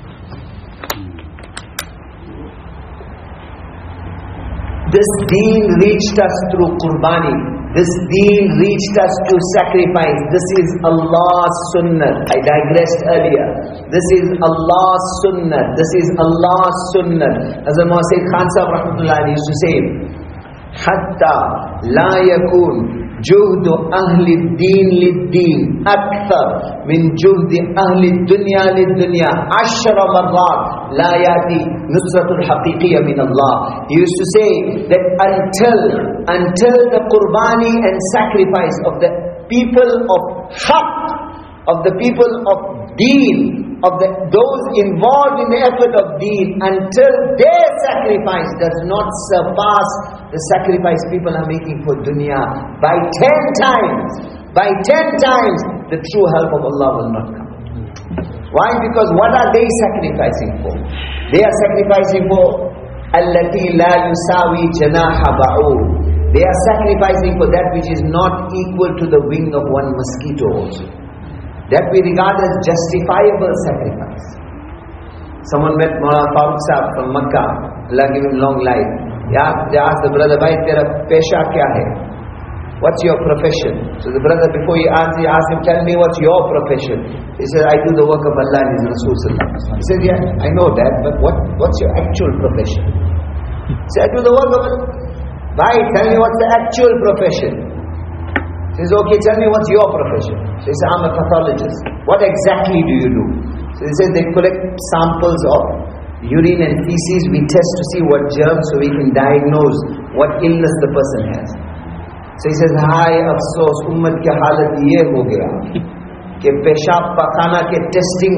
Speaker 2: This deen reached us through Qurbani. This deen reached us to sacrifice. This is Allah's sunnah. I digressed earlier. This is Allah's sunnah. This is Allah's sunnah. As Imam Sayyid Khan Sahib rahmatullahi used to say, Hatta la yakun جهد أهل الدين للدين أكثر من جهد أهل الدنيا للدنيا عشر مرات لا يأتي نصرة الحقيقية من الله. He used to say that until until the qurbani and sacrifice of the people of haqq, of the people of deen, of the, those involved in the effort of deen, until their sacrifice does not surpass the sacrifice people are making for dunya by ten times, by ten times, the true help of Allah will not come. Why? Because what are they sacrificing for? They are sacrificing for allati la yusawi janaha ba'ud. They are sacrificing for that which is not equal to the wing of one mosquito also. That we regard as justifiable sacrifice. Someone met Maulana Farooq Sahib from Makkah, Allah give him long life. They asked the brother, bhai, tera pesha kya hai? What's your profession? So the brother, before he answered, he asked him, tell me what's your profession? He said, I do the work of Allah and His Rasul sallallahu alaihi wasallam. He said, yeah, I know that, but what, what's your actual profession? He said, I do the work of Allah. Bhai, tell me what's the actual profession? He says, okay, tell me what's your profession? So he says, I'm a pathologist. What exactly do you do? So he says, they collect samples of urine and feces, we test to see what germs so we can diagnose what illness the person has. So he says, hi, afsos, ummat ki halat ye ho gaya कि पेशाब पखाना के testing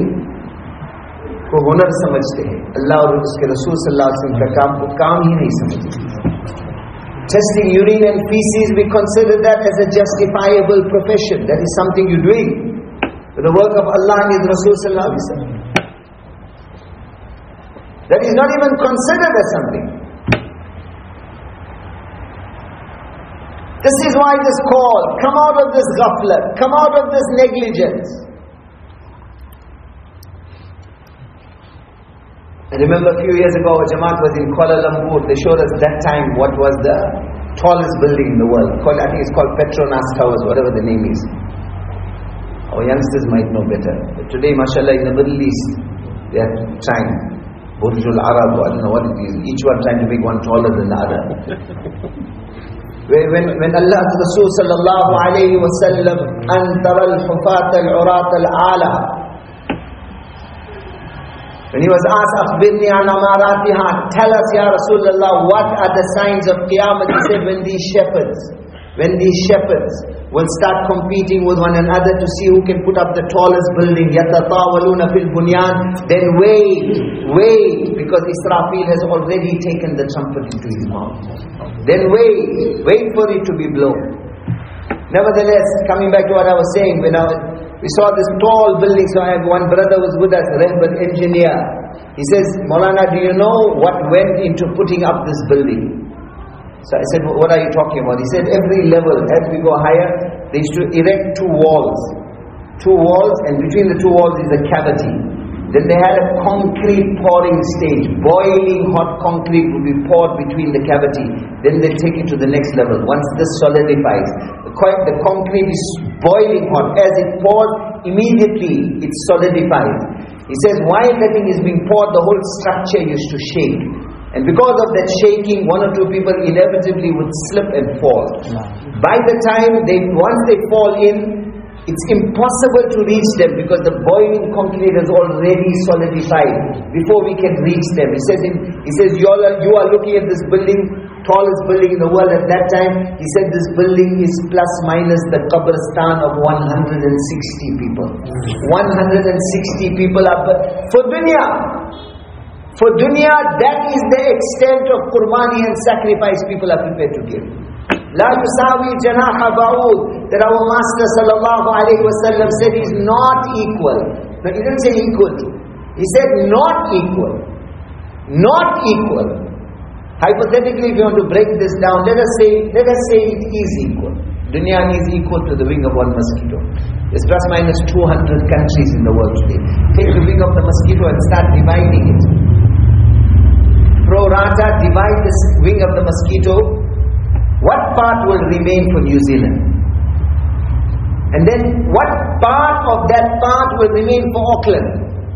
Speaker 2: को हुनर समझते हैं, अल्लाह और उसके रसूल सल्लल्लाहु अलैहि वसल्लम का काम को काम ही नहीं समझते. Testing urine and feces, we consider that as a justifiable profession. That is something you're doing with the work of Allah and His Rasul sallallahu alaihi wasallam. That is not even considered as something. This is why this call, come out of this ghaflat, come out of this negligence. I remember a few years ago, a Jamaat was in Kuala Lumpur. They showed us that time what was the tallest building in the world. Called, I think it's called Petronas Towers, whatever the name is. Our youngsters might know better. But today, mashallah, in the Middle East, they are trying. Burjul Arab, I don't know what it is. Each one trying to make one taller than the other. When, when Allah's Rasul sallallahu alayhi wa sallam, antara al-hufat al-urat al-ala, when he was asked, Akhbirni an amaratiha, tell us, Ya Rasulullah, what are the signs of Qiyamah? He said, when these shepherds, when these shepherds will start competing with one another to see who can put up the tallest building, yatatawaluna fil bunyan, then wait, wait, because Israfil has already taken the trumpet into his mouth. Then wait, wait for it to be blown. Nevertheless, coming back to what I was saying, when I was, we saw this tall building, so I have one brother was with us, Rehbat engineer. He says, Maulana, do you know what went into putting up this building? So I said, what are you talking about? He said, every level, as we go higher, they used to erect two walls. Two walls, and between the two walls is a cavity. Then they had a concrete pouring stage. Boiling hot concrete would be poured between the cavity. Then they take it to the next level. Once this solidifies, the concrete is boiling hot. As it pours, immediately it solidifies. He says, while that thing is being poured, the whole structure used to shake. And because of that shaking, one or two people inevitably would slip and fall. By the time they, once they fall in, it's impossible to reach them because the boiling concrete has already solidified before we can reach them. He says, in, he says you, all are, you are looking at this building, tallest building in the world at that time. He said this building is plus minus the Qabristan of one hundred sixty people. one hundred sixty people are for dunya. For dunya, that is the extent of qurbani and sacrifice people are prepared to give. La yusawi janaha ba'ud, that our Master sallallahu alayhi wa sallam said is not equal. But he didn't say equal to. He said not equal. Not equal. Hypothetically, if you want to break this down, let us say, let us say it is equal. Dunya is equal to the wing of one mosquito. There's plus minus two hundred countries in the world today. Take the wing of the mosquito and start dividing it. Pro rata, divide this wing of the mosquito. What part will remain for New Zealand? And then what part of that part will remain for Auckland?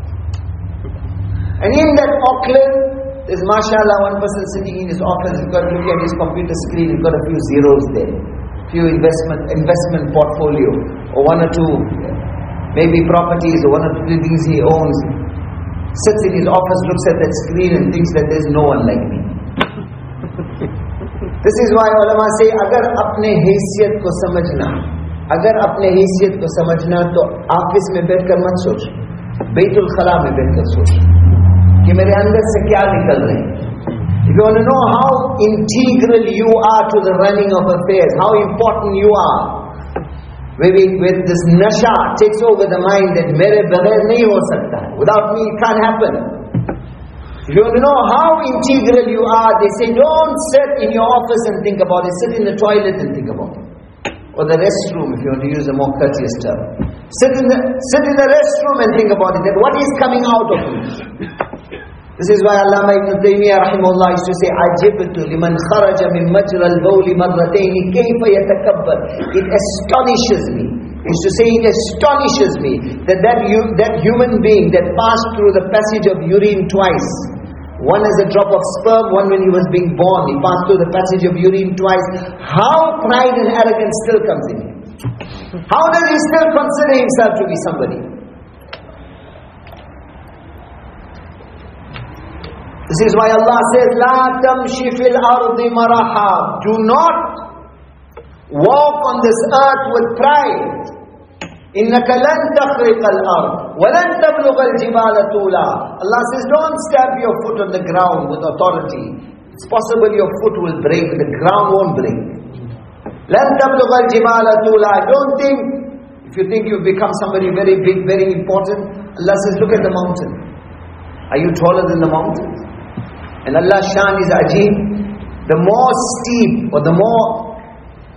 Speaker 2: And in that Auckland, there's mashallah one person sitting in his office, he's got looking at his computer screen, he's got a few zeros there. Few investment investment portfolio, or one or two, maybe properties, or one or two things he owns. Sits in his office, looks at that screen and thinks that there's no one like me. This is why ulama say, agar apne haysiyat ko samajhna, agar apne haysiyat ko samajhna, to office mein baith kar mat soch, Baitul Khala mein baith kar soch, ki mere andar se kya nikal rahe. If you want to know how integral you are to the running of affairs, how important you are, maybe with this nasha takes over the mind that mere baghair nahi ho sakta, without me it can't happen. If you want to know how integral you are, they say don't sit in your office and think about it, sit in the toilet and think about it. Or the restroom, if you want to use a more courteous term. Sit in the, sit in the restroom and think about it, that what is coming out of me. This is why Allama Ibn Taymiyyah rahimahullah used to say, Ajibtu liman kharaja min majra al-bawli marratayni kayfa yatakabbar. It astonishes me. He used to say, it astonishes me that that, you, that human being that passed through the passage of urine twice, one as a drop of sperm, one when he was being born, he passed through the passage of urine twice. How pride and arrogance still comes in him? How does he still consider himself to be somebody? This is why Allah says, La tamshi fil ardi maraha. Do not walk on this earth with pride. Innaka lan takhriqa al-ard wa lan tablugha al-jibala tula. Allah says, don't stab your foot on the ground with authority. It's possible your foot will break, the ground won't break. Lan tablugha al-jibala tula. Don't think, if you think you've become somebody very big, very important, Allah says, look at the mountain. Are you taller than the mountain? And Allah's shan is ajib. The more steep or the more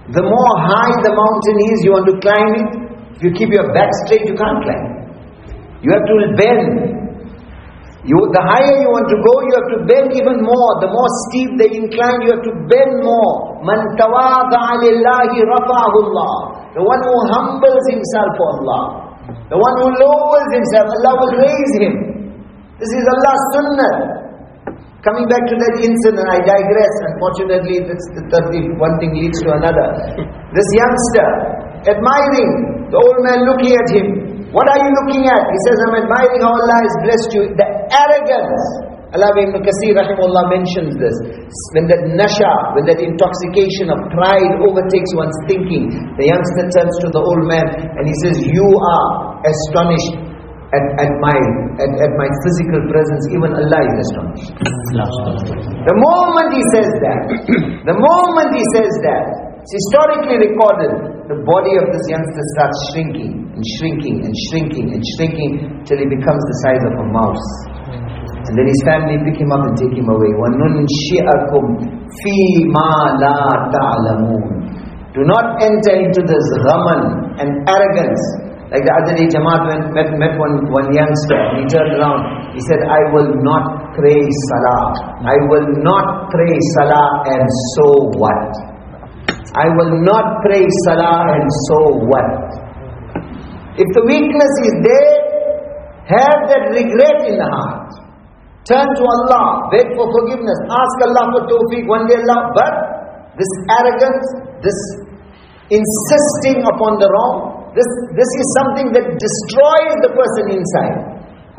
Speaker 2: The more high the mountain is, you want to climb it. If you keep your back straight, you can't climb. You have to bend. You, the higher you want to go, you have to bend even more. The more steep the incline, you have to bend more. Man tawada'a lillahi rafa'ahu Allah. The one who humbles himself for Allah. The one who lowers himself, Allah will raise him. This is Allah's sunnah. Coming back to that incident, I digress. Unfortunately, that's the third, one thing leads to another. This youngster, admiring the old man looking at him. What are you looking at? He says, I'm admiring how Allah has blessed you. The arrogance. Allah ibn Kathir rahimahullah mentions this. When that nasha, when that intoxication of pride overtakes one's thinking, the youngster turns to the old man and he says, you are astonished at, at, my, at, at my physical presence. Even Allah is astonished. The moment he says that, the moment he says that, it's historically recorded, the body of this youngster starts shrinking and shrinking and shrinking and shrinking till he becomes the size of a mouse. And then his family pick him up and take him away. وَنُنْشِئَكُمْ فِي مَا لَا تَعْلَمُونَ. Do not enter into this ghaman and arrogance. Like the other day, Jamaat went, met, met one, one youngster, and he turned around. He said, I will not pray salah. I will not pray salah, and so what? I will not pray salah, and so what? If the weakness is there, have that regret in the heart. Turn to Allah, beg for forgiveness, ask Allah for tawfiq, one day Allah. But this arrogance, this insisting upon the wrong, this, this is something that destroys the person inside.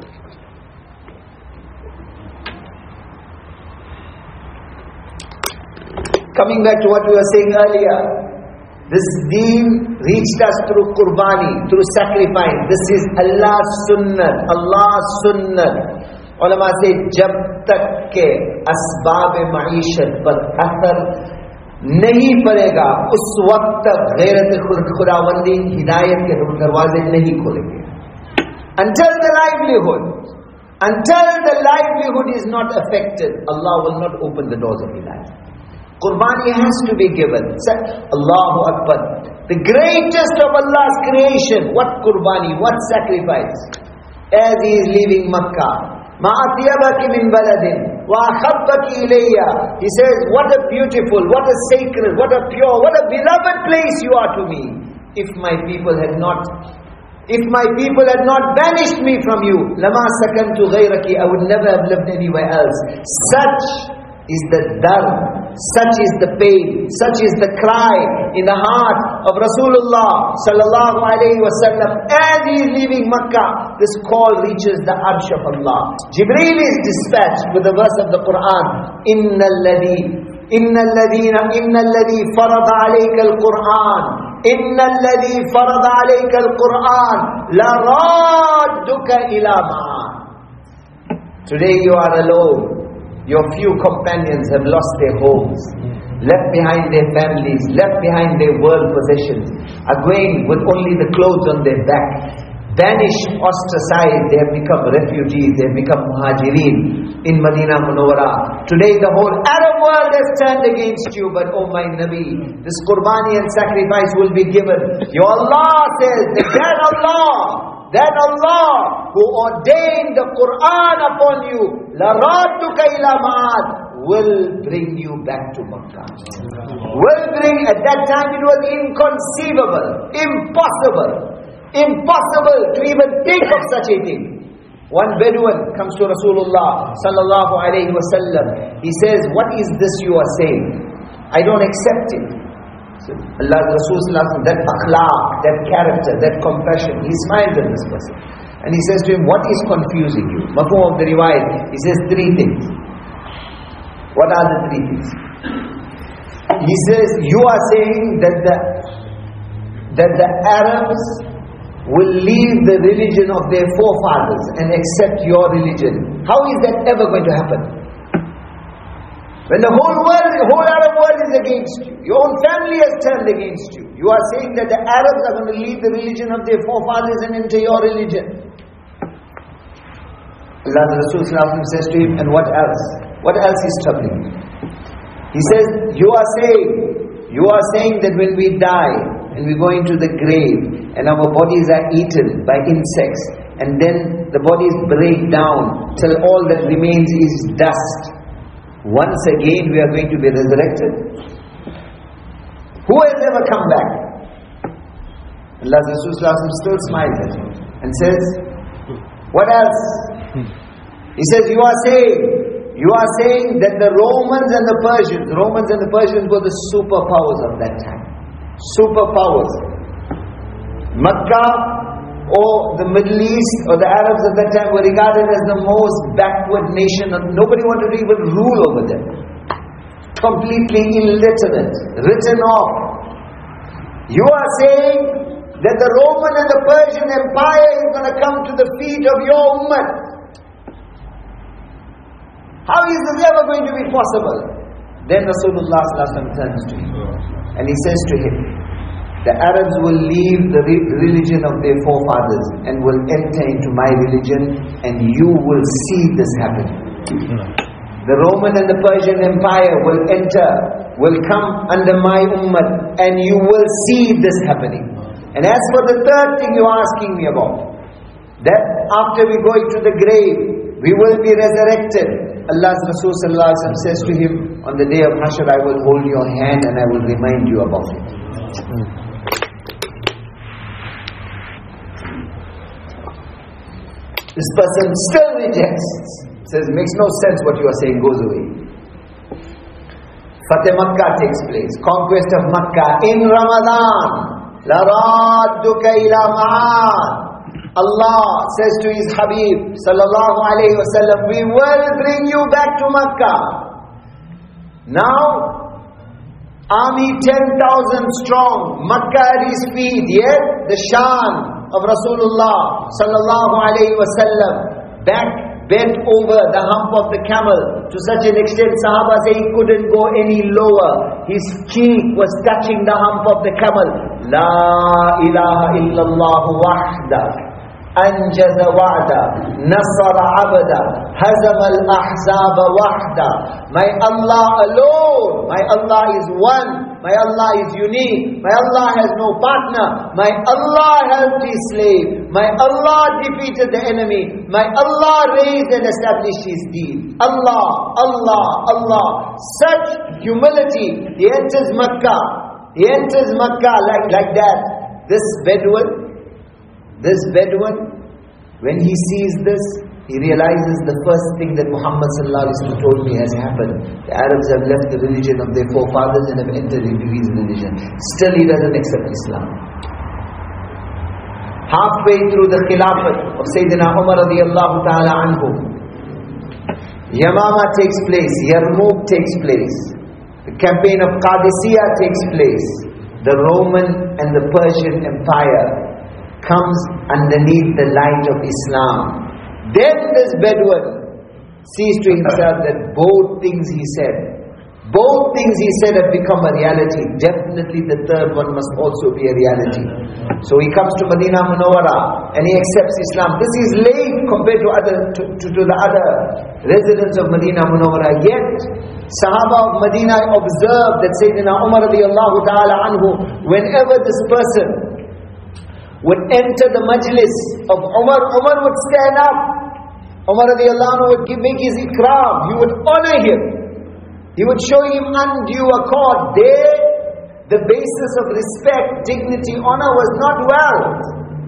Speaker 2: Coming back to what we were saying earlier, this deen reached us through qurbani, through sacrifice. This is Allah's sunnah, Allah's sunnah. Ulama say, jab tak ke asbab maishat par athar nahi padega, us waqt tak ghairat khudawandi hidayat ke darwaze nahi khulenge. Until the livelihood, until the livelihood is not affected, Allah will not open the doors of hidayah. Qurbani has to be given. Allahu Akbar. The greatest of Allah's creation. What qurbani? What sacrifice? As he is leaving Makkah. مَا أَطْيَبَكِ مِنْ بَلَدٍ وَأَحَبَّكِ إِلَيَّ. He says, what a beautiful, what a sacred, what a pure, what a beloved place you are to me. If my people had not, if my people had not banished me from you, لَمَا سَكَنْتُ غَيْرَكِ, I would never have lived anywhere else. Such is the dard, such is the pain, such is the cry in the heart of Rasulullah sallallahu alayhi wa sallam. As he is leaving Makkah, this call reaches the arsh of Allah. Jibreel is dispatched with the verse of the Quran, Inna alladhi, Inna alladhina, Inna alladhi farada alayka al-Quran, Inna alladhi farada alayka al-Quran, la radduka ila ma'an. Today you are alone. Your few companions have lost their homes, left behind their families, left behind their world possessions, are going with only the clothes on their back. Banished, ostracized, they have become refugees, they have become muhajirin in Madinah Munawwara. Today the whole Arab world has turned against you, but oh my Nabi, this qurbani and sacrifice will be given. Your Allah says that Allah, that Allah who ordained the Quran upon you, la radduka ila ma'ad, will bring you back to Makkah. Will bring, at that time it was inconceivable, impossible, impossible to even think of such a thing. One Bedouin comes to Rasulullah sallallahu alayhi wa sallam. He says, what is this you are saying? I don't accept it. So Allah, Rasulullah, that akhlaq, that character, that compassion, he smiles at this person. And he says to him, what is confusing you? Mafhum of the riwayat, he says three things. What are the three things? He says, you are saying that the, that the Arabs will leave the religion of their forefathers and accept your religion. How is that ever going to happen? When the whole world, the whole Arab world is against you, your own family has turned against you, you are saying that the Arabs are going to leave the religion of their forefathers and enter your religion. Allah the Rasul says to him, and what else? What else is troubling you? He says, you are saying You are saying that when we die and we go into the grave and our bodies are eaten by insects and then the bodies break down till all that remains is dust, once again we are going to be resurrected? Who has ever come back? Allah's Rasul still smiles at him and says, what else? He says, you are saying You are saying that the Romans and the Persians, Romans and the Persians were the superpowers of that time. Superpowers. Makkah or the Middle East or the Arabs at that time were regarded as the most backward nation. Nobody wanted to even rule over them. Completely illiterate, written off. You are saying that the Roman and the Persian Empire is going to come to the feet of your ummah. How is this ever going to be possible? Then Rasulullah turns to him and he says to him, the Arabs will leave the re religion of their forefathers and will enter into my religion, and you will see this happen. The Roman and the Persian Empire will enter, will come under my ummah, and you will see this happening. And as for the third thing you're asking me about, that after we go into the grave, we will be resurrected. Allah's Rasul Sallallahu Alaihi Wasallam says to him, on the day of Hashr, I will hold your hand and I will remind you about it. This person still rejects. Says, makes no sense what you are saying, goes away. Fateh Makkah takes place. Conquest of Makkah in Ramadan. La radduka ila ma'ad. Allah says to His Habib Sallallahu Alaihi Wasallam, we will bring you back to Makkah. Now, army ten thousand strong, Makkah at His feet, yet the shan of Rasulullah Sallallahu Alaihi Wasallam, back bent over the hump of the camel to such an extent Sahaba say he couldn't go any lower. His cheek was touching the hump of the camel. La ilaha illallah wahda أنجز وعدا نصر عبدا هزم الأحزاب وحدا. My Allah alone, my Allah is one, my Allah is unique, my Allah has no partner, my Allah helped His slave, my Allah defeated the enemy, my Allah raised and established His deen. Allah, Allah, Allah. Such humility. He enters Makkah, he enters Makkah like, like that. This Bedouin, This Bedouin, when he sees this, he realizes the first thing that Muhammad sallallahu alaihi wasallam told me has happened. The Arabs have left the religion of their forefathers and have entered into his religion. Still he doesn't accept Islam. Halfway through the Khilafat of Sayyidina Umar radiallahu ta'ala anhu, Yamama takes place, Yarmouk takes place, the campaign of Qadisiyah takes place. The Roman and the Persian Empire comes underneath the light of Islam. Then this Bedouin sees to himself that both things he said, both things he said have become a reality. Definitely the third one must also be a reality. So he comes to Medina Munawwara and he accepts Islam. This is late compared to other to, to, to the other residents of Medina Munawwara. Yet Sahaba of Medina observed that Sayyidina Umar radiallahu ta'ala anhu, whenever this person would enter the majlis of Umar, Umar would stand up. Umar radiallahu anhu would give, make his ikram. He would honor him. He would show him undue accord. There, the basis of respect, dignity, honor was not wealth.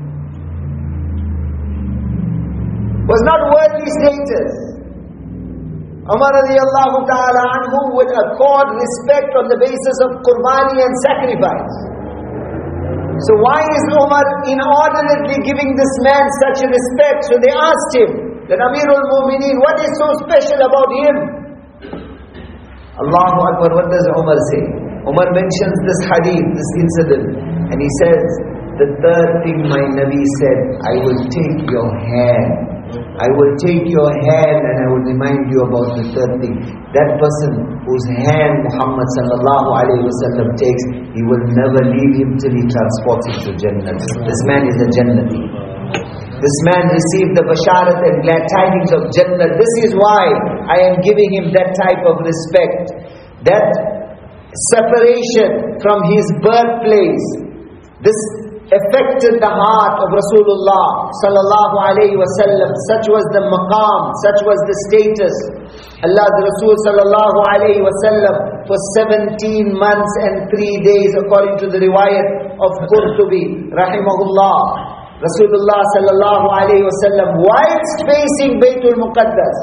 Speaker 2: Was not worldly status. Umar radiallahu ta'ala anhu would accord respect on the basis of qurbani and sacrifice. So why is Umar inordinately giving this man such a respect? So they asked him, that Amirul Mu'mineen, what is so special about him? Allahu Akbar, what does Umar say? Umar mentions this hadith, this incident, and he says, the third thing my Nabi said, I will take your hand. I will take your hand and I will remind you about the third thing. That person whose hand Muhammad sallallahu alayhi wa sallam takes, he will never leave him till he transports him to Jannah. This man is a Jannati. This man received the basharat and glad tidings of Jannah. This is why I am giving him that type of respect. That separation from his birthplace. This affected the heart of Rasulullah sallallahu alayhi wasallam. Such was the maqam, such was the status. Allah's Rasul sallallahu alayhi wasallam for seventeen months and three days, according to the riwayat of Qurtubi rahimahullah, Rasulullah sallallahu alayhi wasallam, whilst facing Baytul Muqaddas,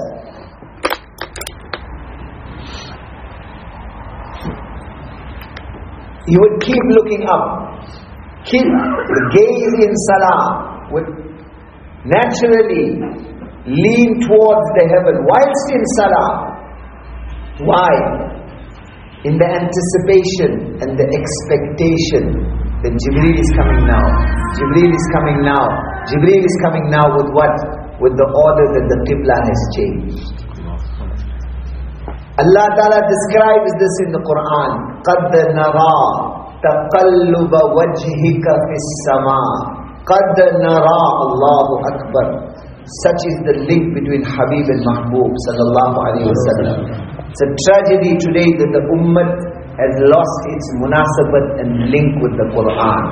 Speaker 2: he would keep looking up, keep gaze in salah, would naturally lean towards the heaven whilst in salah. Why? In the anticipation and the expectation that Jibreel is coming now. Jibreel is coming now. Jibreel is coming now with what? With the order that the Qibla has changed. Allah Ta'ala describes this in the Quran. قَدْ نَرَى تَقَلُّبَ وَجْهِكَ فِي السَّمَاءِ قَدْ نَرَى Allahu Akbar. Such is the link between Habib and Mahbub sallallahu alayhi wa sallam. It's a tragedy today that the ummah has lost its munasabat and link with the Quran.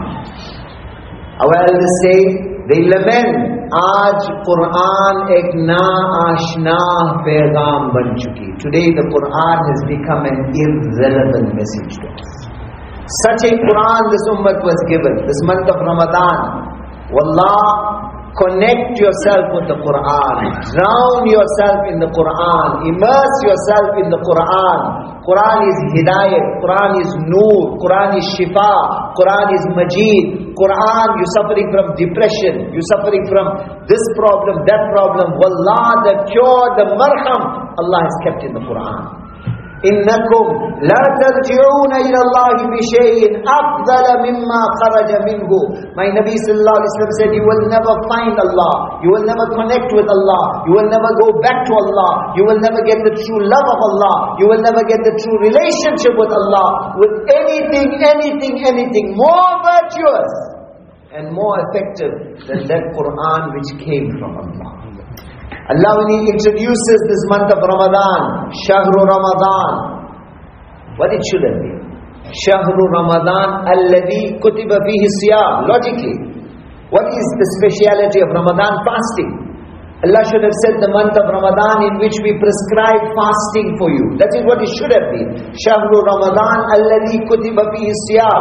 Speaker 2: Our elders say, they lament, Aaj Quran ek na ashna paygam ban chuki. Today the Quran has become an irrelevant message to us. Such a Quran this ummah was given, this month of Ramadan. Wallah, connect yourself with the Quran. Drown yourself in the Quran. Immerse yourself in the Quran. Quran is hidayat. Quran is noor. Quran is shifa. Quran is majid. Quran, you're suffering from depression. You're suffering from this problem, that problem. Wallah, the cure, the marham, Allah has kept in the Quran. إنكم لا ترجعون إلى الله بشيء أفضل مما خرج منه. My Nabi sallallahu alaihi wasallam said, you will never find Allah, you will never connect with Allah, you will never go back to Allah, you will never get the true love of Allah, you will never get the true relationship with Allah with anything, anything, anything more virtuous and more effective than that Quran which came from Allah. Allah, when He introduces this month of Ramadan, Shahru Ramadan, what it should have been? Shahru Ramadan alladhi kutiba fihi siyam. Logically, what is the speciality of Ramadan? Fasting. Allah should have said the month of Ramadan in which we prescribe fasting for you. That is what it should have been. Shahru Ramadan alladhi kutiba fihi siyam.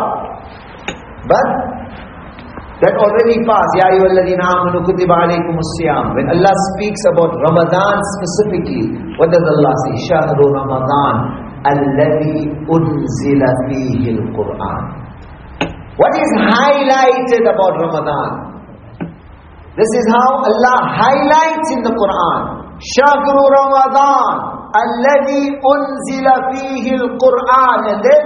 Speaker 2: But that already passed. Ya ayyuhalladhina amanu kutiba alaykumus siyam. When Allah speaks about Ramadan specifically, what does Allah say? Shahru Ramadan alladhi unzila fihi al-Quran. What is highlighted about Ramadan? This is how Allah highlights in the Quran. Shahru Ramadan alladhi unzila fihi al-Quran. And then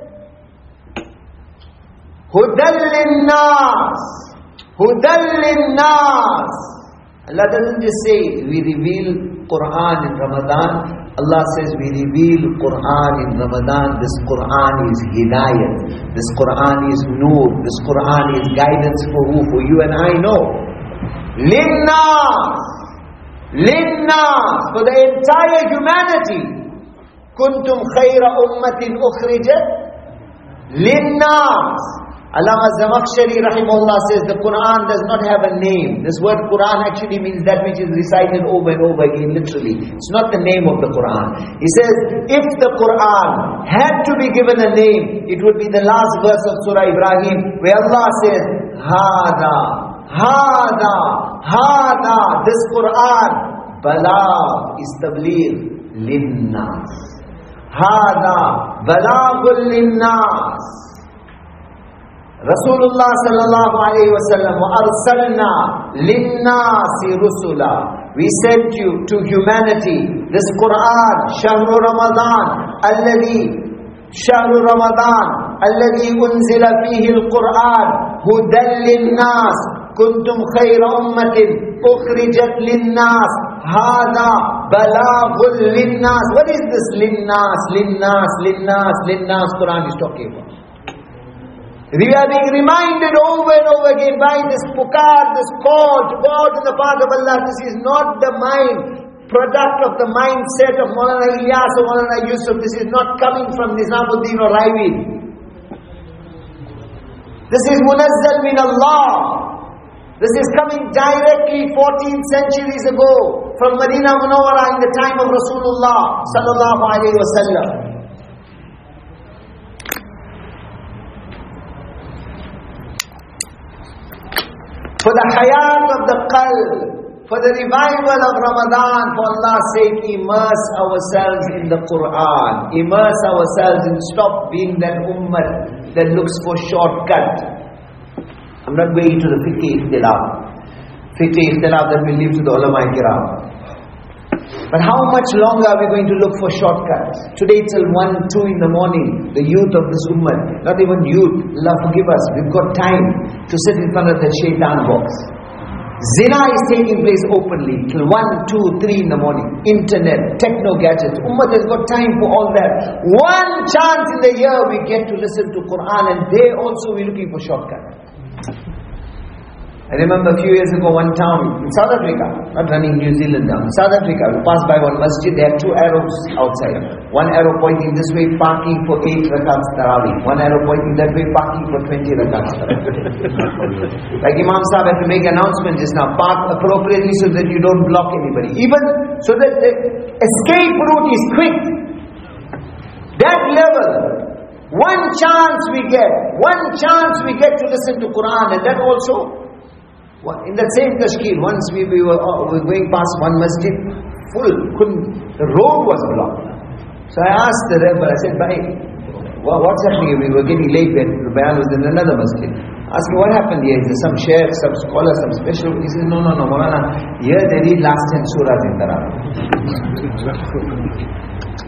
Speaker 2: Hudan linnas. Hudan linnas. Allah doesn't just say we reveal Quran in Ramadan. Allah says we reveal Quran in Ramadan. This Quran is hidayat. This Quran is noor. This Quran is guidance for who? For you and I know. Linnas. Linnas. For the entire humanity. Kuntum khayra ummatin ukhrijat. Linnas. Allama Zamakhshari rahimahullah says the Quran does not have a name. This word Quran actually means that which is recited over and over again, literally. It's not the name of the Quran. He says, if the Quran had to be given a name, it would be the last verse of Surah Ibrahim, where Allah says, Hada, Hada, Hada, this Quran, Balagh is tabligh linnas. Hada, Balaghul linnas. Rasulullah sallallahu alayhi wa sallam, وَأَرْسَلْنَا لِلنَّاسِ رُسُلًا. We sent you to humanity. This Quran, Shahru Ramadan, الذي شهر رمضان الذي أنزل فيه القرآن هدى للناس كنتم خير أمة أخرجت للناس هذا بلاغ للناس. What is this linnas, linnas, linnas, linnas Quran is talking about? We are being reminded over and over again by this pukar, this call to go out in the path of Allah. This is not the mind product of the mindset of Maulana Ilyas or Maulana Yusuf. This is not coming from Nizamuddin or Ravid. This is munazzal min Allah. This is coming directly fourteen centuries ago from Madinah Munawwara in the time of Rasulullah sallallahu alaihi wasallam. For the hayat of the qalb, for the revival of Ramadan, for Allah's sake, immerse ourselves in the Quran. Immerse ourselves and stop being that ummah that looks for shortcut. I'm not going into the fiqh ikhtilaf. Fiqh ikhtilaf that we leave to the ulama kiram. But how much longer are we going to look for shortcuts? Today till one, two in the morning, the youth of this ummah, not even youth, Allah forgive us, we've got time to sit in front of the shaitan box. Zina is taking place openly till one, two, three in the morning. Internet, techno gadgets. Ummah has got time for all that. One chance in the year we get to listen to Quran, and they also we're looking for shortcuts. I remember a few years ago, one town in South Africa, not running New Zealand down, South Africa, we passed by one masjid, there are two arrows outside. One arrow pointing this way, parking for eight rakats tarawih. One arrow pointing that way, parking for twenty rakats tarawih. Like Imam Sahib had to make an announcement just now, park appropriately so that you don't block anybody. Even so that the escape route is quick. That level. One chance we get, one chance we get to listen to Quran, and that also, in that same Tashkil, once we, we, were, uh, we were going past one masjid, full, couldn't, the road was blocked. So I asked the Rebbe, I said, Bhai, what's happening? We were getting late, the bayan was in another masjid. I asked him, what happened here? Is there some sheikh, some scholar, some special? He said, no, no, no, Maulana, here they read last ten surahs in Tarawih.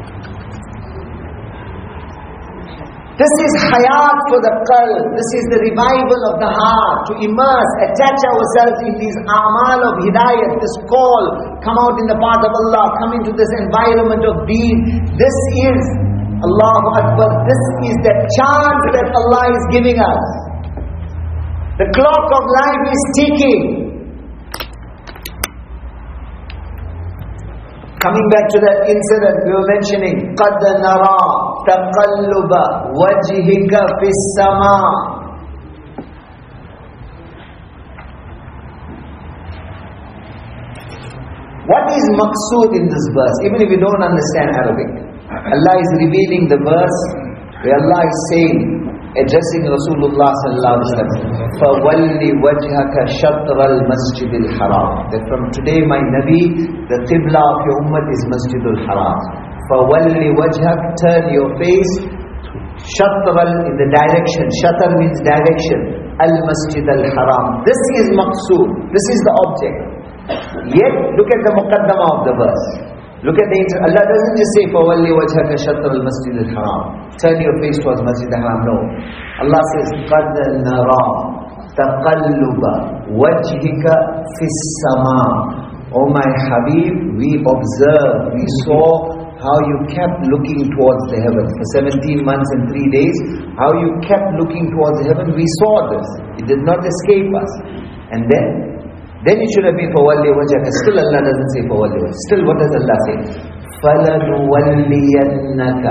Speaker 2: This is hayat for the qalb. This is the revival of the heart. To immerse, attach ourselves in these amal of hidayat, this call, come out in the path of Allah, come into this environment of deen. This is, Allahu Akbar, this is the chance that Allah is giving us. The clock of life is ticking. Coming back to that incident we were mentioning, قَدْ نَرَى تَقَلُّبَ وَجْهِكَ فِي السَّمَاءِ. What is maqsood in this verse? Even if you don't understand Arabic, Allah is revealing the verse where Allah is saying, addressing Rasulullah sallallahu alaihi wasallam, فَوَلِّ وَجْهَكَ شَطْرَ الْمَسْجِدِ الْحَرَامِ. That from today, my Nabi, the Qibla of your ummah is Masjid al-Haram. فَوَلِّ وَجْهَكَ, turn your face, شَطْرَ, in the direction, shatar means direction, al-Masjid al-Haram. This is maqsood, this is the object. Yet, look at the muqaddamah of the verse. Look at the inter- Allah doesn't just say فَوَلِّ وَجْهَكَ شَطْرَ الْمَسْجِدِ الْحَرَامِ, turn your face towards Masjid al-Haram. No. Allah says قَدْ نَرَى تَقَلُّبَ وَجْهِكَ فِي السَّمَاءِ. Oh my Habib, we observed, we saw how you kept looking towards the heaven. For seventeen months and three days, how you kept looking towards the heaven, we saw this. It did not escape us. And then Then it should have been فَوَلِّ وَجْهَكَ. Still Allah doesn't say فَوَلِّ وَجْهَكَ. Still what does Allah say? فَلَنُوَلِّيَنَّكَ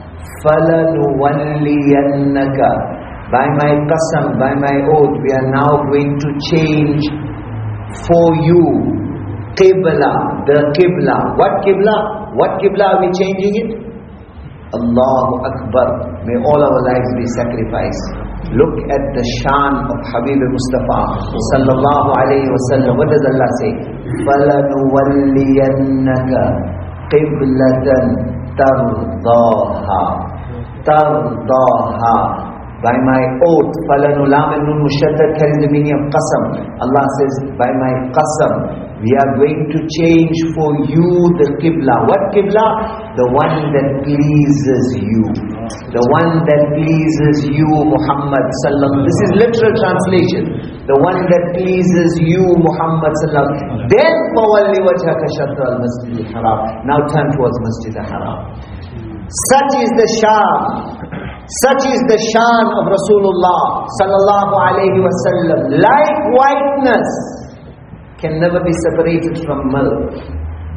Speaker 2: فَلَنُوَلِّيَنَّكَ. By my qasam, by my oath, we are now going to change for you Qibla, the Qibla. What Qibla? What Qibla are we changing it? Allahu Akbar. May all our lives be sacrificed. Look at the shan of Habib Mustafa sallallahu alayhi wa sallam. What does Allah say? فَلَنُوَلِّيَنَّكَ قِبْلَةً تَرْضَاهَا. تَرْضَاهَا. By my oath, فَلَنُ لَامَ النُّونُ مُشَدَّدْ carries the meaning of qasam. Allah says, by my qasam, we are going to change for you the Qibla. What Qibla? The one that pleases you. The one that pleases you, Muhammad sallallahu. This is literal translation. The one that pleases you, Muhammad sallallahu. Then, فَوَلِّ وَجْهَكَ شَطْرَ الْمَسْجِدِ الْحَرَامِ. Now turn towards Masjid al-Haram. Such is the shan. Such is the shan of Rasulullah sallallahu alayhi wa sallam. Like whiteness can never be separated from milk.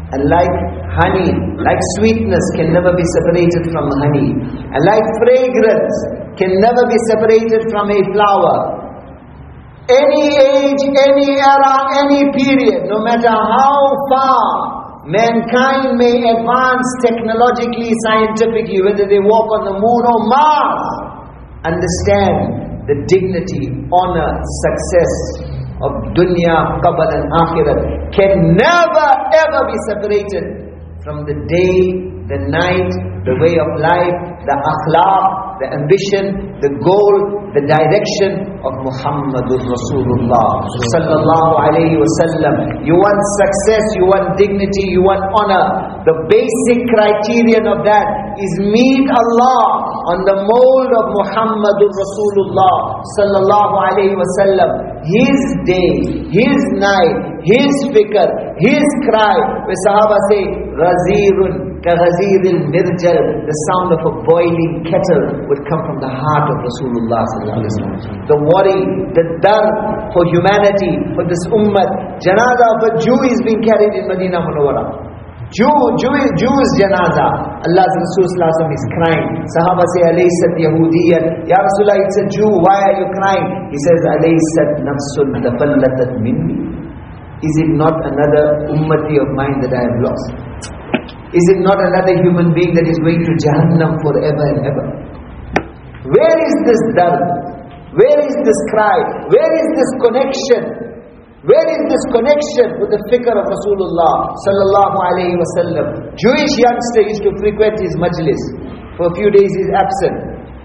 Speaker 2: And like honey, like sweetness can never be separated from honey. And like fragrance can never be separated from a flower. Any age, any era, any period, no matter how far mankind may advance technologically, scientifically, whether they walk on the moon or Mars, understand the dignity, honor, success of dunya, qabr and akhirat can never ever be separated from the day, the night, the way of life, the akhlaq, the ambition, the goal, the direction of Muhammadur Rasulullah sallallahu alayhi wa sallam. You want success, you want dignity, you want honor. The basic criterion of that is meet Allah on the mold of Muhammadur Rasulullah sallallahu alayhi wa sallam. His day, His night, His fikr, His cry. Where Sahaba say, Razirun ka Raziril Mirjal, the sound of a boiling kettle would come from the heart of Rasulullah sallallahu alaihi wasallam. The worry, the dard for humanity, for this ummah. Janaza of a Jew is being carried in Medina Munawwara. Jew, Jew, Jews janaza. Allah's Rasul sallallahu alaihi wasallam is crying. Sahaba say, Alaysat Yahudiyan. Ya Rasulullah, it's a Jew, why are you crying? He says, Alaysat nafsun tafallatat minni. Is it not another ummati of mine that I have lost? Is it not another human being that is going to Jahannam forever and ever? Where is this dard? Where is this cry? Where is this connection? Where is this connection with the fikr of Rasulullah sallallahu alayhi wa sallam? Jewish youngster used to frequent his majlis. For a few days he is absent.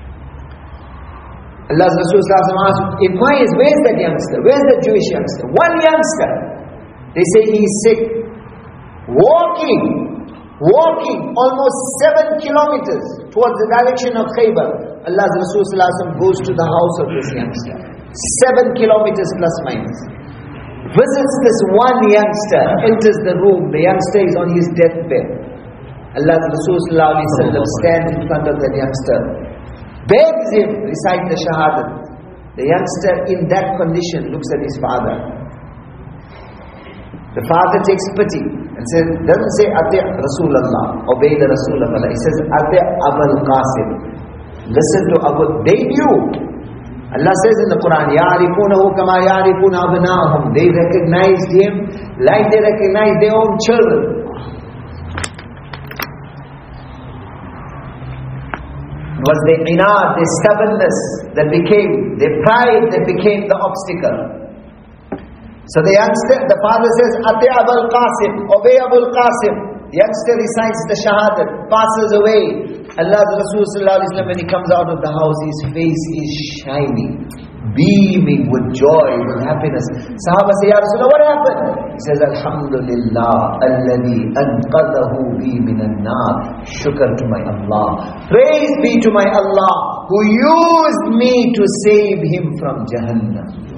Speaker 2: Allah's Rasul sallallahu alayhi wa sallam inquires, where is that youngster? Where is that Jewish youngster? One youngster. They say he is sick. Walking, walking almost seven kilometers towards the direction of Khaybar. Allah's Rasul sallallahu alayhi wa sallam goes to the house of this youngster. Seven kilometers plus minus. Visits this one youngster, enters the room. The youngster is on his deathbed. Allah's Rasul sallallahu alayhi wa sallam stands in front of that youngster, begs him, recite the shahadat. The youngster in that condition looks at his father. The father takes pity and says, doesn't say Ati' Rasulullah, obey the Rasul of Allah. He says Ati' Abul Qasim, listen to Abu. They knew. Allah says in the Quran, يَعْرِفُونَهُ كَمَا يَعْرِفُونَ أَبْنَاءَهُم. They recognized him like they recognized their own children. It was their inad, their stubbornness that became, their pride that became the obstacle. So the youngster, the father says, Ati' Abul Qasim, obey Abul Qasim. The youngster recites the shahadat, passes away. Allah's Rasul sallallahu alaihi wasallam, when he comes out of the house, his face is shining, beaming with joy, with happiness. Sahaba say, Ya Rasulullah, what happened? He says, Alhamdulillah, alladhi anqadahu bi minan nar. Shukr to my Allah. Praise be to my Allah, who used me to save him from Jahannam.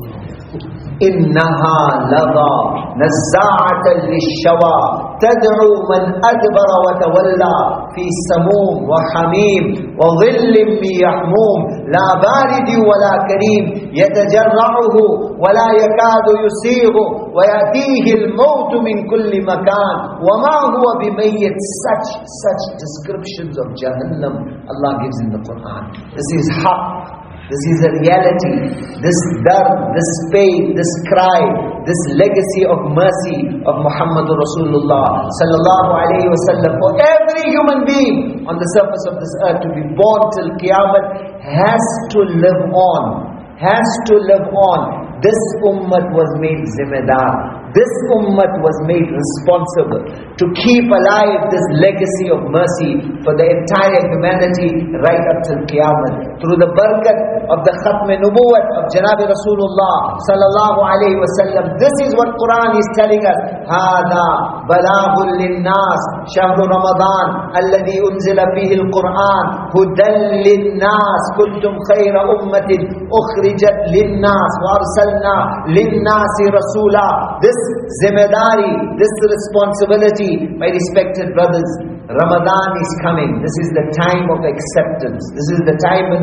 Speaker 2: إنها لظى نزاعة للشوى تدعو من أدبر وتولى في سموم وحميم وظل من يحموم لا بارد ولا كريم يتجرعه ولا يكاد يسيغ ويأتيه الموت من كل مكان وما هو بميت. Such, such descriptions of Jahannam Allah gives in the Quran. This is haqq. This is a reality. This dard, this pain, this cry, this legacy of mercy of Muhammadur Rasulullah sallallahu alayhi wa sallam for every human being on the surface of this earth to be born till Qiyamah has to live on. Has to live on. This ummah was made zimedar. This ummah was made responsible to keep alive this legacy of mercy for the entire humanity right up till Qiyamah. Through the barakat of the Khatm Nubuwwat of Janabi Rasulullah sallallahu alayhi wa sallam. This is what Quran is telling us. هَذَا بَلَاغٌ لِلنَّاسِ شَهْرُ رَمَضَانِ الَّذِي أُنزِلَ فِيهِ الْقُرْآنِ هُدًى لِلنَّاسِ كُنْتُمْ خَيْرَ أُمَّةٍ أُخْرِجَتْ لِلنَّاسِ وَأَرْسَلْنَا لِلنَّاسِ رَسُولًا. This zimedari, this responsibility, my respected brothers, Ramadan is coming. This is the time of acceptance. This is the time when the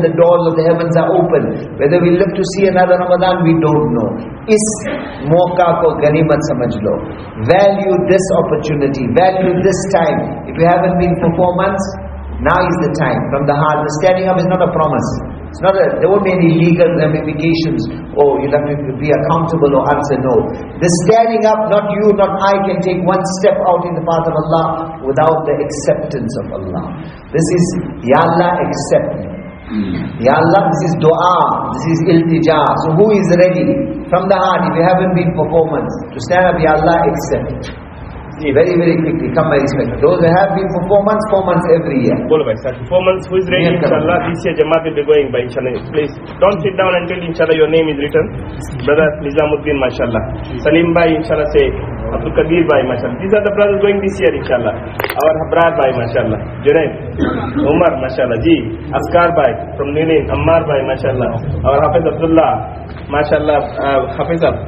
Speaker 2: the doors of the heavens are open. Whether we live to see another Ramadan, we don't know. Is mauka ko ganimat samajh lo. Value this opportunity, value this time. If you haven't been for four months, now is the time. From the heart, the standing up is not a promise. It's not a, there won't be any legal ramifications. Oh, you'll have to be accountable or answer no. The standing up, not you, not I, can take one step out in the path of Allah without the acceptance of Allah. This is, Ya Allah, accept me. Ya Allah, this is dua, this is iltija. So who is ready? From the heart, if you haven't been for four months, to stand up, Ya Allah, accept. Very, very quickly, come by respect. Those who have been for four months, four months every year.
Speaker 3: Bolo bhai, sir. Four months, who is ready? Inshallah, this year Jamaat will be going by inshallah. Please, don't sit down until inshallah your name is written. Brother Nizamuddin, mashallah. Salim bhai, inshallah, say. Abdul Kabir bhai, mashallah. These are the brothers going this year, inshallah. Our Habrar bhai, mashallah. Junaid, Umar, mashallah. Ji, Askar bhai, from Nilin, Ammar bhai, mashallah. Our Hafiz Abdullah, mashallah. Uh, Hafiz Ab.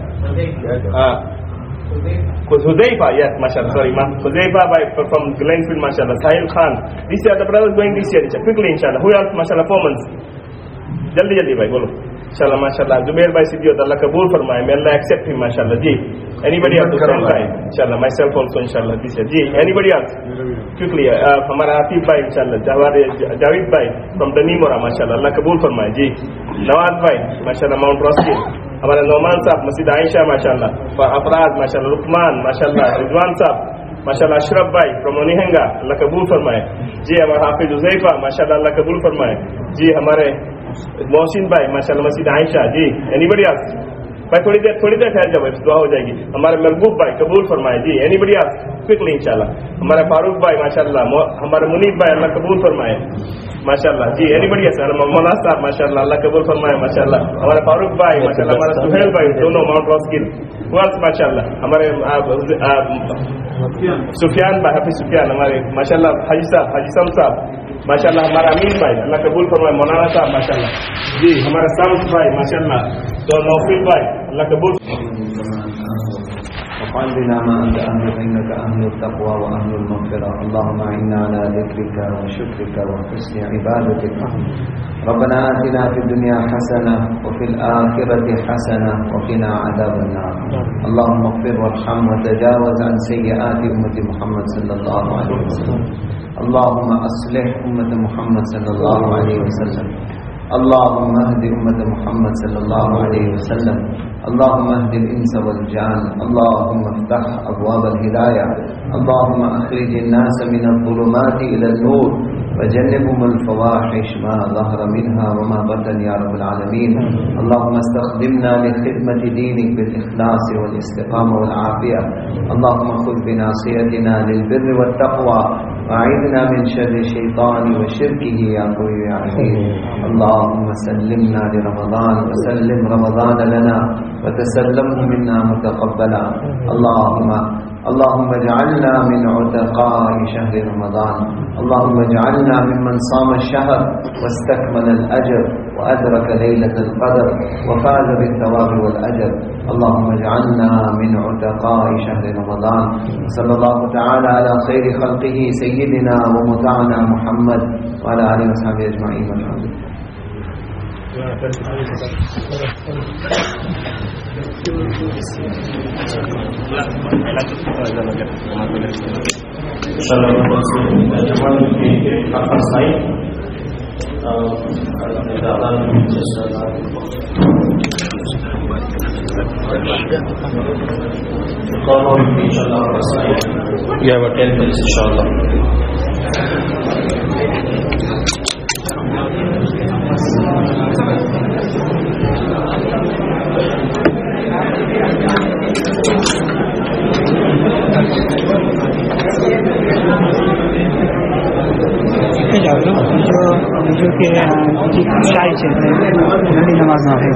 Speaker 3: Uh, Huzaifa, yes, mashallah, sorry, ma. Huzaifa by, from Glenfield, mashallah. Sahil Khan. These are the brothers going this year, inshallah. Quickly, inshallah. Who else, mashallah, four months? Jaldi, jaldi, bhai, bolo. Inshallah, mashallah. Zubair bhai Siddiyot, Allah Kabul farmaye. May Allah accept him, mashallah. Ji. Anybody else? Same time. Inshallah, myself also, inshallah, this year. Ji. Anybody else? Quickly, uh, Hamara Atif bhai, inshallah. Javid bhai, from Danimora, mashallah. Allah Kabul farmaye. Ji. Nawaz bhai, mashallah, Mount Roskill. हमारा नौमान साहब मस्जिद आयशा माशाल्लाह, अफराज माशाल्लाह, रुकमान माशाल्लाह, रिजवान साहब माशाल्लाह, अशरफ भाई from ओनिहंगा, अल्लाह कबूल फरमाए. जी हमारा हाफिज हुज़ैफा माशाल्लाह, अल्लाह कबूल फरमाए. जी हमारे मोहसिन भाई माशाल्लाह, मस्जिद आयशा. जी एनीबडी एल्स? भाई थोड़ी देर थोड़ी देर ठहर जाओ, दुआ हो जाएगी. हमारे महबूब भाई कबूल फरमाए. जी एनीबडी एल्स? क्विकली इंशाल्लाह. हमारे फारूक भाई माशाल्लाह, हमारे मुनीब भाई अल्लाह कबूल फरमाए माशाल्लाह. जी एनीबडी एल्स? मौलाना साहब माशाल्लाह, अल्लाह कबूल फरमाए माशाल्लाह. हमारे फारूक भाई माशाल्लाह, हमारे सुहेल भाई दोनों माउंट रॉस्किल वर्ल्स माशाल्लाह. हमारे सुफियान भाई, हाफिज सुफियान हमारे माशाल्लाह, हाजी साहब, हाजी सम साहब माशाल्लाह. हमारा अमीन भाई अल्लाह कबूल फरमाए. मौलाना साहब माशाल्लाह. जी हमारे साउथ भाई माशाल्लाह. तो नौफिल भाई अल्लाह कबूल.
Speaker 2: وقال بنا ما أنت أهل إنك أهل التقوى وأهل المغفرة. اللهم أعنا على ذكرك وشكرك وحسن عبادتك. ربنا آتنا في الدنيا حسنة وفي الآخرة حسنة وقنا عذاب النار. اللهم اغفر وارحم وتجاوز عن سيئات أمة محمد صلى الله عليه وسلم. اللهم أصلح أمة محمد صلى الله عليه وسلم. اللهم اهد أمة محمد صلى الله عليه وسلم. اللهم اهد الإنس والجان. اللهم افتح أبواب الهداية. اللهم أخرج الناس من الظلمات إلى النور وجنبهم الفواحش ما ظهر منها وما بطن يا رب العالمين. اللهم استخدمنا لخدمة دينك بالإخلاص والاستقامة والعافية. اللهم خذ بناصيتنا للبر والتقوى وأعذنا من شر الشيطان وشركه يا قوي يا عزيز. اللهم سلمنا لرمضان وسلم رمضان لنا وتسلمه منا متقبلا. اللهم اللهم اجعلنا من عتقاء شهر رمضان. اللهم اجعلنا ممن صام الشهر واستكمل الأجر وأدرك ليلة القدر وفاز بالثواب والأجر. اللهم اجعلنا من عتقاء شهر رمضان. صلى الله تعالى على خير خلقه سيدنا ومتعنا محمد وعلى آله وصحبه أجمعين. والحمد لله.
Speaker 3: You have a ten minutes, inshallah.
Speaker 4: जो जो कि शाही से नमाज ना है.